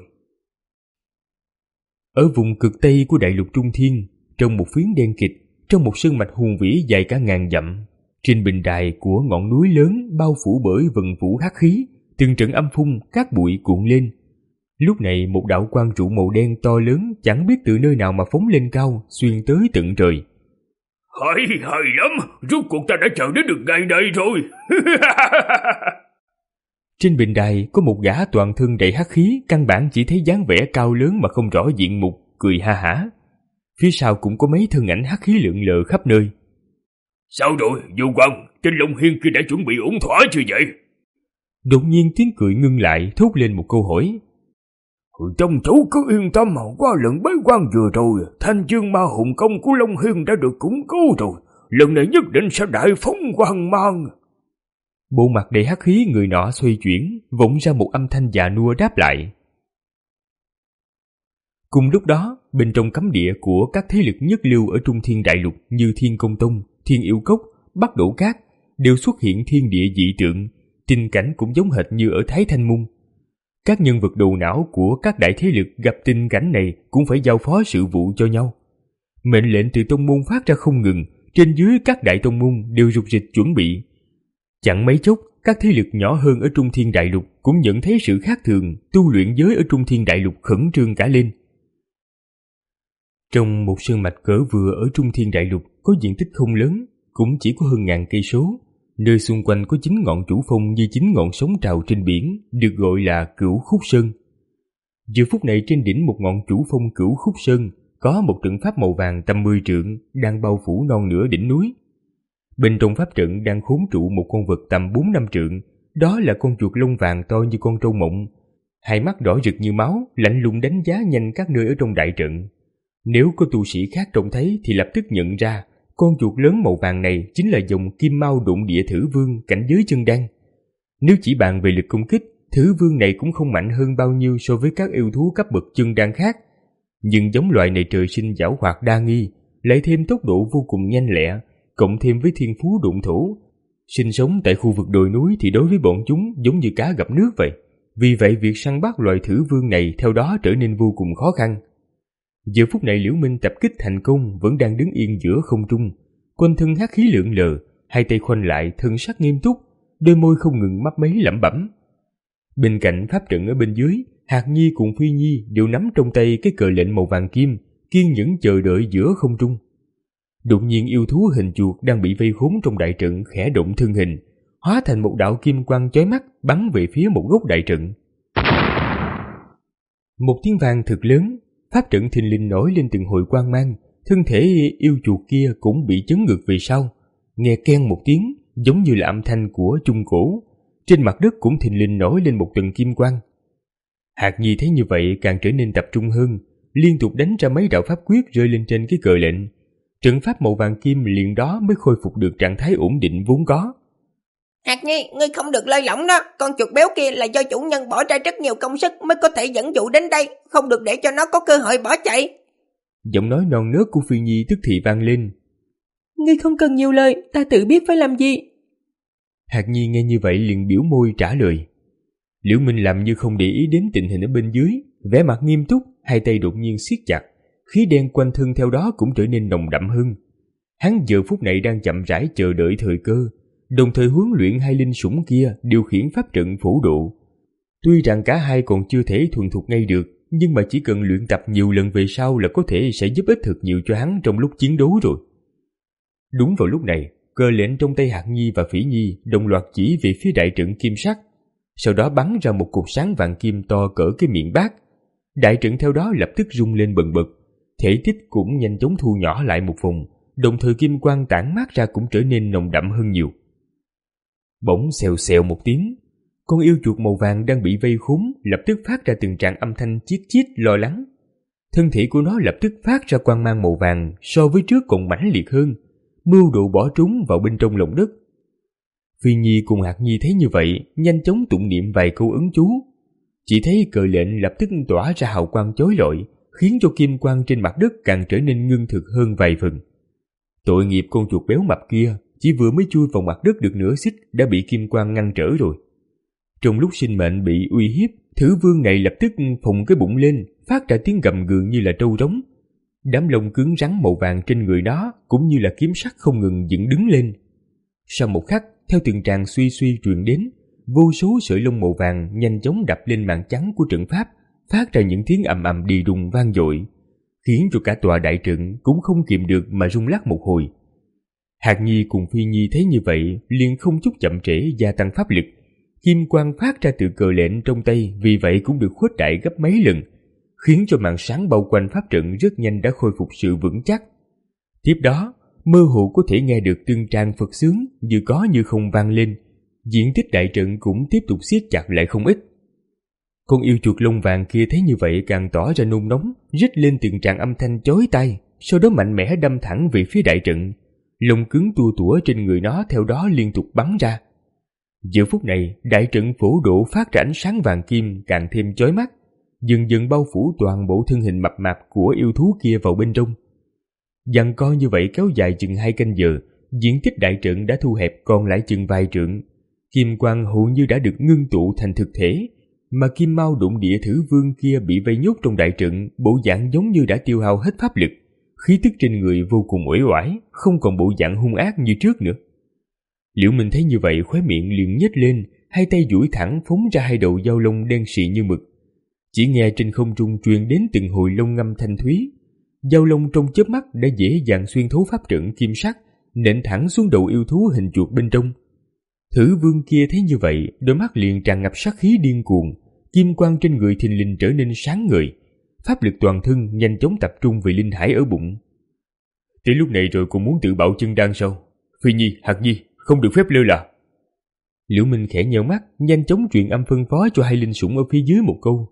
Ở vùng cực tây của đại lục Trung Thiên, trong một phiến đen kịt, trong một sơn mạch hùng vĩ dài cả ngàn dặm, trên bình đài của ngọn núi lớn bao phủ bởi vần vũ hắc khí, từng trận âm phun, cát bụi cuộn lên. Lúc này một đạo quang trụ màu đen to lớn chẳng biết từ nơi nào mà phóng lên cao, xuyên tới tận trời. Hay, hay lắm, rốt cuộc ta đã chờ đến được ngày này rồi. Trên bình đài có một gã toàn thân đầy hắc khí, căn bản chỉ thấy dáng vẻ cao lớn mà không rõ diện mục, cười ha hả. Phía sau cũng có mấy thân ảnh hắc khí lượn lờ khắp nơi. Sao rồi, Vô Quang, tên Long Hiên kia đã chuẩn bị ổn thỏa chưa vậy? Đột nhiên tiếng cười ngưng lại, thốt lên một câu hỏi. Tông chủ cứ yên tâm, qua lần bế quan vừa rồi, thanh chương ma hùng công của Long Hiên đã được củng cố rồi, lần này nhất định sẽ đại phóng quang mang. Bộ mặt đầy hắc khí người nọ xoay chuyển, vọng ra một âm thanh già nua đáp lại. Cùng lúc đó, bên trong cấm địa của các thế lực nhất lưu ở Trung Thiên Đại Lục như Thiên Công Tông, Thiên Yêu Cốc, Bắc Đổ Cát đều xuất hiện thiên địa dị tượng, tình cảnh cũng giống hệt như ở Thái Thanh Môn. Các nhân vật đầu não của các đại thế lực gặp tình cảnh này cũng phải giao phó sự vụ cho nhau. Mệnh lệnh từ tông môn phát ra không ngừng, trên dưới các đại tông môn đều rục rịch chuẩn bị. Chẳng mấy chốc, các thế lực nhỏ hơn ở Trung Thiên Đại Lục cũng nhận thấy sự khác thường, tu luyện giới ở Trung Thiên Đại Lục khẩn trương cả lên. Trong một sơn mạch cỡ vừa ở Trung Thiên Đại Lục có diện tích không lớn, cũng chỉ có hơn ngàn cây số, nơi xung quanh có chín ngọn chủ phong như chín ngọn sóng trào trên biển, được gọi là Cửu Khúc Sơn. Giờ phút này trên đỉnh một ngọn chủ phong Cửu Khúc Sơn có một trận pháp màu vàng tầm mười trượng đang bao phủ non nửa đỉnh núi. Bên trong pháp trận đang khốn trụ một con vật tầm bốn năm trượng, đó là con chuột lông vàng to như con trâu mộng, hai mắt đỏ rực như máu, lạnh lùng đánh giá nhanh các nơi ở trong đại trận. Nếu có tu sĩ khác trông thấy thì lập tức nhận ra con chuột lớn màu vàng này chính là dòng Kim Mao Độn Địa Thử Vương cảnh giới chân đan. Nếu chỉ bàn về lực công kích, Thử Vương này cũng không mạnh hơn bao nhiêu so với các yêu thú cấp bậc chân đan khác. Nhưng giống loại này trời sinh giảo hoạt đa nghi, lại thêm tốc độ vô cùng nhanh lẹ, cộng thêm với thiên phú độn thổ. Sinh sống tại khu vực đồi núi thì đối với bọn chúng giống như cá gặp nước vậy. Vì vậy việc săn bắt loài Thử Vương này theo đó trở nên vô cùng khó khăn. Giờ phút này Liễu Minh tập kích thành công vẫn đang đứng yên giữa không trung, quanh thân hắc khí lượn lờ, hai tay khoanh lại, thân sắc nghiêm túc, đôi môi không ngừng mấp máy lẩm bẩm. Bên cạnh pháp trận ở bên dưới, Hạc Nhi cùng Phi Nhi đều nắm trong tay cái cờ lệnh màu vàng kim, kiên nhẫn chờ đợi giữa không trung. Đột nhiên yêu thú hình chuột đang bị vây khốn trong đại trận khẽ động thân hình, hóa thành một đạo kim quang chói mắt bắn về phía một góc đại trận. Một tiếng vang thật lớn, pháp trận thình lình nổi lên từng hồi quang mang, thân thể yêu chuột kia cũng bị chấn ngược về sau, nghe keng một tiếng giống như là âm thanh của trung cổ. Trên mặt đất cũng thình lình nổi lên một tầng kim quang. Hạc Nhi thấy như vậy càng trở nên tập trung hơn, liên tục đánh ra mấy đạo pháp quyết rơi lên trên cái cờ lệnh. Trận pháp màu vàng kim liền đó mới khôi phục được trạng thái ổn định vốn có. Hạc Nhi, ngươi không được lơi lỏng đó, con chuột béo kia là do chủ nhân bỏ ra rất nhiều công sức mới có thể dẫn dụ đến đây, không được để cho nó có cơ hội bỏ chạy. Giọng nói non nớt của Phi Nhi tức thì vang lên. Ngươi không cần nhiều lời, ta tự biết phải làm gì. Hạc Nhi nghe như vậy liền biểu môi trả lời. Liễu Minh làm như không để ý đến tình hình ở bên dưới, vẻ mặt nghiêm túc, hai tay đột nhiên siết chặt, khí đen quanh thân theo đó cũng trở nên nồng đậm hơn. Hắn giờ phút này đang chậm rãi chờ đợi thời cơ, đồng thời huấn luyện hai linh sủng kia điều khiển pháp trận phổ độ. Tuy rằng cả hai còn chưa thể thuần thục ngay được, nhưng mà chỉ cần luyện tập nhiều lần về sau là có thể sẽ giúp ích thật nhiều cho hắn trong lúc chiến đấu rồi. Đúng vào lúc này, cờ lệnh trong tay Hạc Nhi và Phỉ Nhi đồng loạt chỉ về phía đại trận kim sắc, sau đó bắn ra một cục sáng vàng kim to cỡ cái miệng bát. Đại trận theo đó lập tức rung lên bần bật, thể tích cũng nhanh chóng thu nhỏ lại một vùng, đồng thời kim quang tản mát ra cũng trở nên nồng đậm hơn nhiều. Bỗng xèo xèo một tiếng, con yêu chuột màu vàng đang bị vây khốn lập tức phát ra từng tràng âm thanh chít chít lo lắng. Thân thể của nó lập tức phát ra quang mang màu vàng so với trước còn mãnh liệt hơn, mưu độ bỏ trốn vào bên trong lòng đất. Phi Nhi cùng Hạc Nhi thấy như vậy, nhanh chóng tụng niệm vài câu ấn chú. Chỉ thấy cờ lệnh lập tức tỏa ra hào quang chói lọi, khiến cho kim quang trên mặt đất càng trở nên ngưng thực hơn vài phần. Tội nghiệp con chuột béo mập kia, chỉ vừa mới chui vào mặt đất được nửa xích đã bị kim quang ngăn trở rồi. Trong lúc sinh mệnh bị uy hiếp, thử vương này lập tức phồng cái bụng lên, phát ra tiếng gầm gừ như là trâu rống. Đám lông cứng rắn màu vàng trên người nó cũng như là kiếm sắc không ngừng dựng đứng lên. Sau một khắc, theo từng tràng suy suy truyền đến, vô số sợi lông màu vàng nhanh chóng đập lên màn trắng của trận pháp, phát ra những tiếng ầm ầm đi đùng vang dội, khiến cho cả tòa đại trận cũng không kìm được mà rung lắc một hồi. Hạc Nhi cùng Phi Nhi thấy như vậy, liền không chút chậm trễ gia tăng pháp lực. Kim quang phát ra từ cờ lệnh trong tay vì vậy cũng được khuếch đại gấp mấy lần, khiến cho màn sáng bao quanh pháp trận rất nhanh đã khôi phục sự vững chắc. Tiếp đó, mơ hồ có thể nghe được từng tràng Phật xướng như có như không vang lên, diện tích đại trận cũng tiếp tục siết chặt lại không ít. Con yêu chuột lông vàng kia thấy như vậy càng tỏ ra nôn nóng, rít lên từng tràng âm thanh chói tai, sau đó mạnh mẽ đâm thẳng về phía đại trận. Lông cứng tua tủa trên người nó theo đó liên tục bắn ra. Giờ phút này, đại trận phổ độ phát ra ánh sáng vàng kim càng thêm chói mắt, dần dần bao phủ toàn bộ thân hình mập mạp của yêu thú kia vào bên trong. Giằng co như vậy kéo dài chừng hai canh giờ, diện tích đại trận đã thu hẹp còn lại chừng vài trượng. Kim quang hầu như đã được ngưng tụ thành thực thể, mà Kim Mao Đụng Địa Thử Vương kia bị vây nhốt trong đại trận, bộ dạng giống như đã tiêu hao hết pháp lực, khí tức trên người vô cùng uể oải, không còn bộ dạng hung ác như trước nữa. Liễu Minh thấy như vậy khóe miệng liền nhếch lên, hai tay duỗi thẳng phóng ra hai đầu dao lông đen xì như mực. Chỉ nghe trên không trung truyền đến từng hồi lông ngâm thanh thúy. Dao lông trong chớp mắt đã dễ dàng xuyên thấu pháp trận kim sắc, nện thẳng xuống đầu yêu thú hình chuột bên trong. Thử Vương kia thấy như vậy, đôi mắt liền tràn ngập sát khí điên cuồng, kim quang trên người thình lình trở nên sáng ngời, pháp lực toàn thân nhanh chóng tập trung về linh hải ở bụng. Tới lúc này rồi còn muốn tự bạo chân đan sao? Phi Nhi, Hạc Nhi, không được phép lơ là. Liễu Minh khẽ nheo mắt, nhanh chóng truyền âm phân phó cho hai linh sủng ở phía dưới một câu.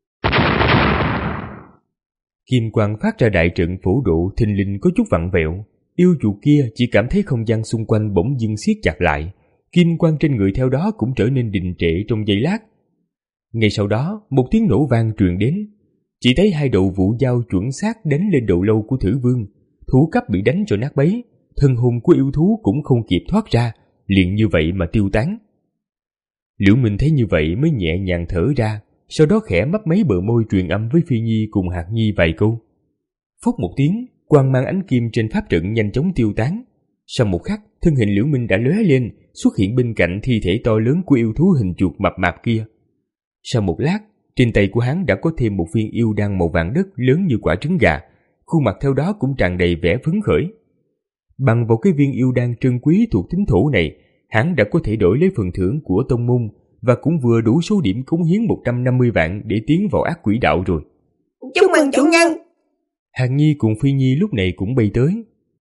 Kim quang phát ra đại trận phổ độ thình lình có chút vặn vẹo, yêu chuột kia chỉ cảm thấy không gian xung quanh bỗng dưng siết chặt lại, kim quang trên người theo đó cũng trở nên đình trệ trong giây lát. Ngay sau đó, một tiếng nổ vang truyền đến, chỉ thấy hai đầu vũ dao chuẩn xác đánh lên đầu lâu của Thử Vương, thủ cấp bị đánh cho nát bấy, thân hồn của yêu thú cũng không kịp thoát ra, liền như vậy mà tiêu tán. Liễu Minh thấy như vậy mới nhẹ nhàng thở ra, sau đó khẽ mấp mấy bờ môi truyền âm với Phi Nhi cùng Hạc Nhi vài câu. Phốc một tiếng, quang mang ánh kim trên pháp trận nhanh chóng tiêu tán. Sau một khắc, thân hình Liễu Minh đã lóe lên, xuất hiện bên cạnh thi thể to lớn của yêu thú hình chuột mập mạp kia. Sau một lát, trên tay của hắn đã có thêm một viên yêu đan màu vàng đất lớn như quả trứng gà, khuôn mặt theo đó cũng tràn đầy vẻ phấn khởi. Bằng vào cái viên yêu đan trân quý thuộc tính thổ này, hắn đã có thể đổi lấy phần thưởng của tông môn và cũng vừa đủ số điểm cống hiến một trăm năm mươi vạn để tiến vào ác quỷ đạo rồi. Chúc mừng chủ nhân! Hạc Nhi cùng Phi Nhi lúc này cũng bay tới.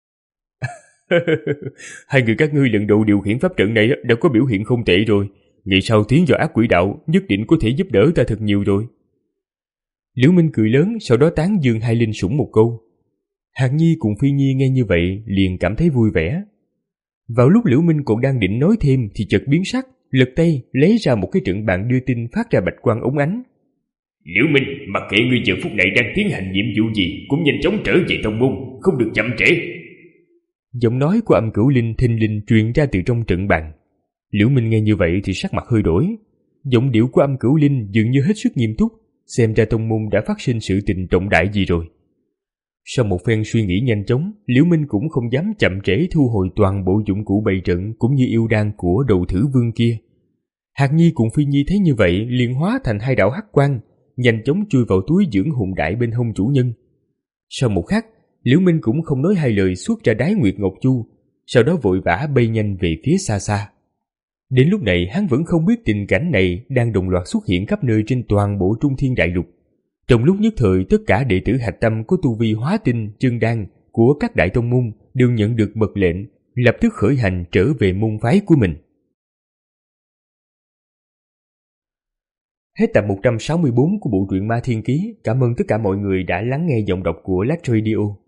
Hai người các ngươi lần đầu điều khiển pháp trận này đã có biểu hiện không tệ rồi. Ngày sau tiến vào ác quỷ đạo nhất định có thể giúp đỡ ta thật nhiều rồi. Liễu Minh cười lớn, sau đó tán dương hai linh sủng một câu. Hạc Nhi cùng Phi Nhi nghe như vậy liền cảm thấy vui vẻ. Vào lúc Liễu Minh còn đang định nói thêm thì chợt biến sắc, lật tay lấy ra một cái trận bàn đưa tin phát ra bạch quang ống ánh. Liễu Minh, mặc kệ ngươi giờ phút này đang tiến hành nhiệm vụ gì cũng nhanh chóng trở về tông môn, không được chậm trễ. Giọng nói của Âm Cửu Linh thình lình truyền ra từ trong trận bàn. Liễu Minh nghe như vậy thì sắc mặt hơi đổi. Giọng điệu của Âm Cửu Linh dường như hết sức nghiêm túc, xem ra tông môn đã phát sinh sự tình trọng đại gì rồi. Sau một phen suy nghĩ nhanh chóng, Liễu Minh cũng không dám chậm trễ thu hồi toàn bộ dụng cụ bày trận cũng như yêu đan của đầu thử vương kia. Hạc Nhi cùng Phi Nhi thấy như vậy liền hóa thành hai đạo hắc quang, nhanh chóng chui vào túi dưỡng hồn đại bên hông chủ nhân. Sau một khắc, Liễu Minh cũng không nói hai lời xuất ra đái Nguyệt Ngọc Chu, sau đó vội vã bay nhanh về phía xa xa. Đến lúc này hắn vẫn không biết tình cảnh này đang đồng loạt xuất hiện khắp nơi trên toàn bộ Trung Thiên Đại Lục. Trong lúc nhất thời, tất cả đệ tử hạch tâm có tu vi hóa tinh, chân đan của các đại tông môn đều nhận được mật lệnh, lập tức khởi hành trở về môn phái của mình. Hết tập một trăm sáu mươi bốn của bộ truyện Ma Thiên Ký. Cảm ơn tất cả mọi người đã lắng nghe giọng đọc của Lách Radio.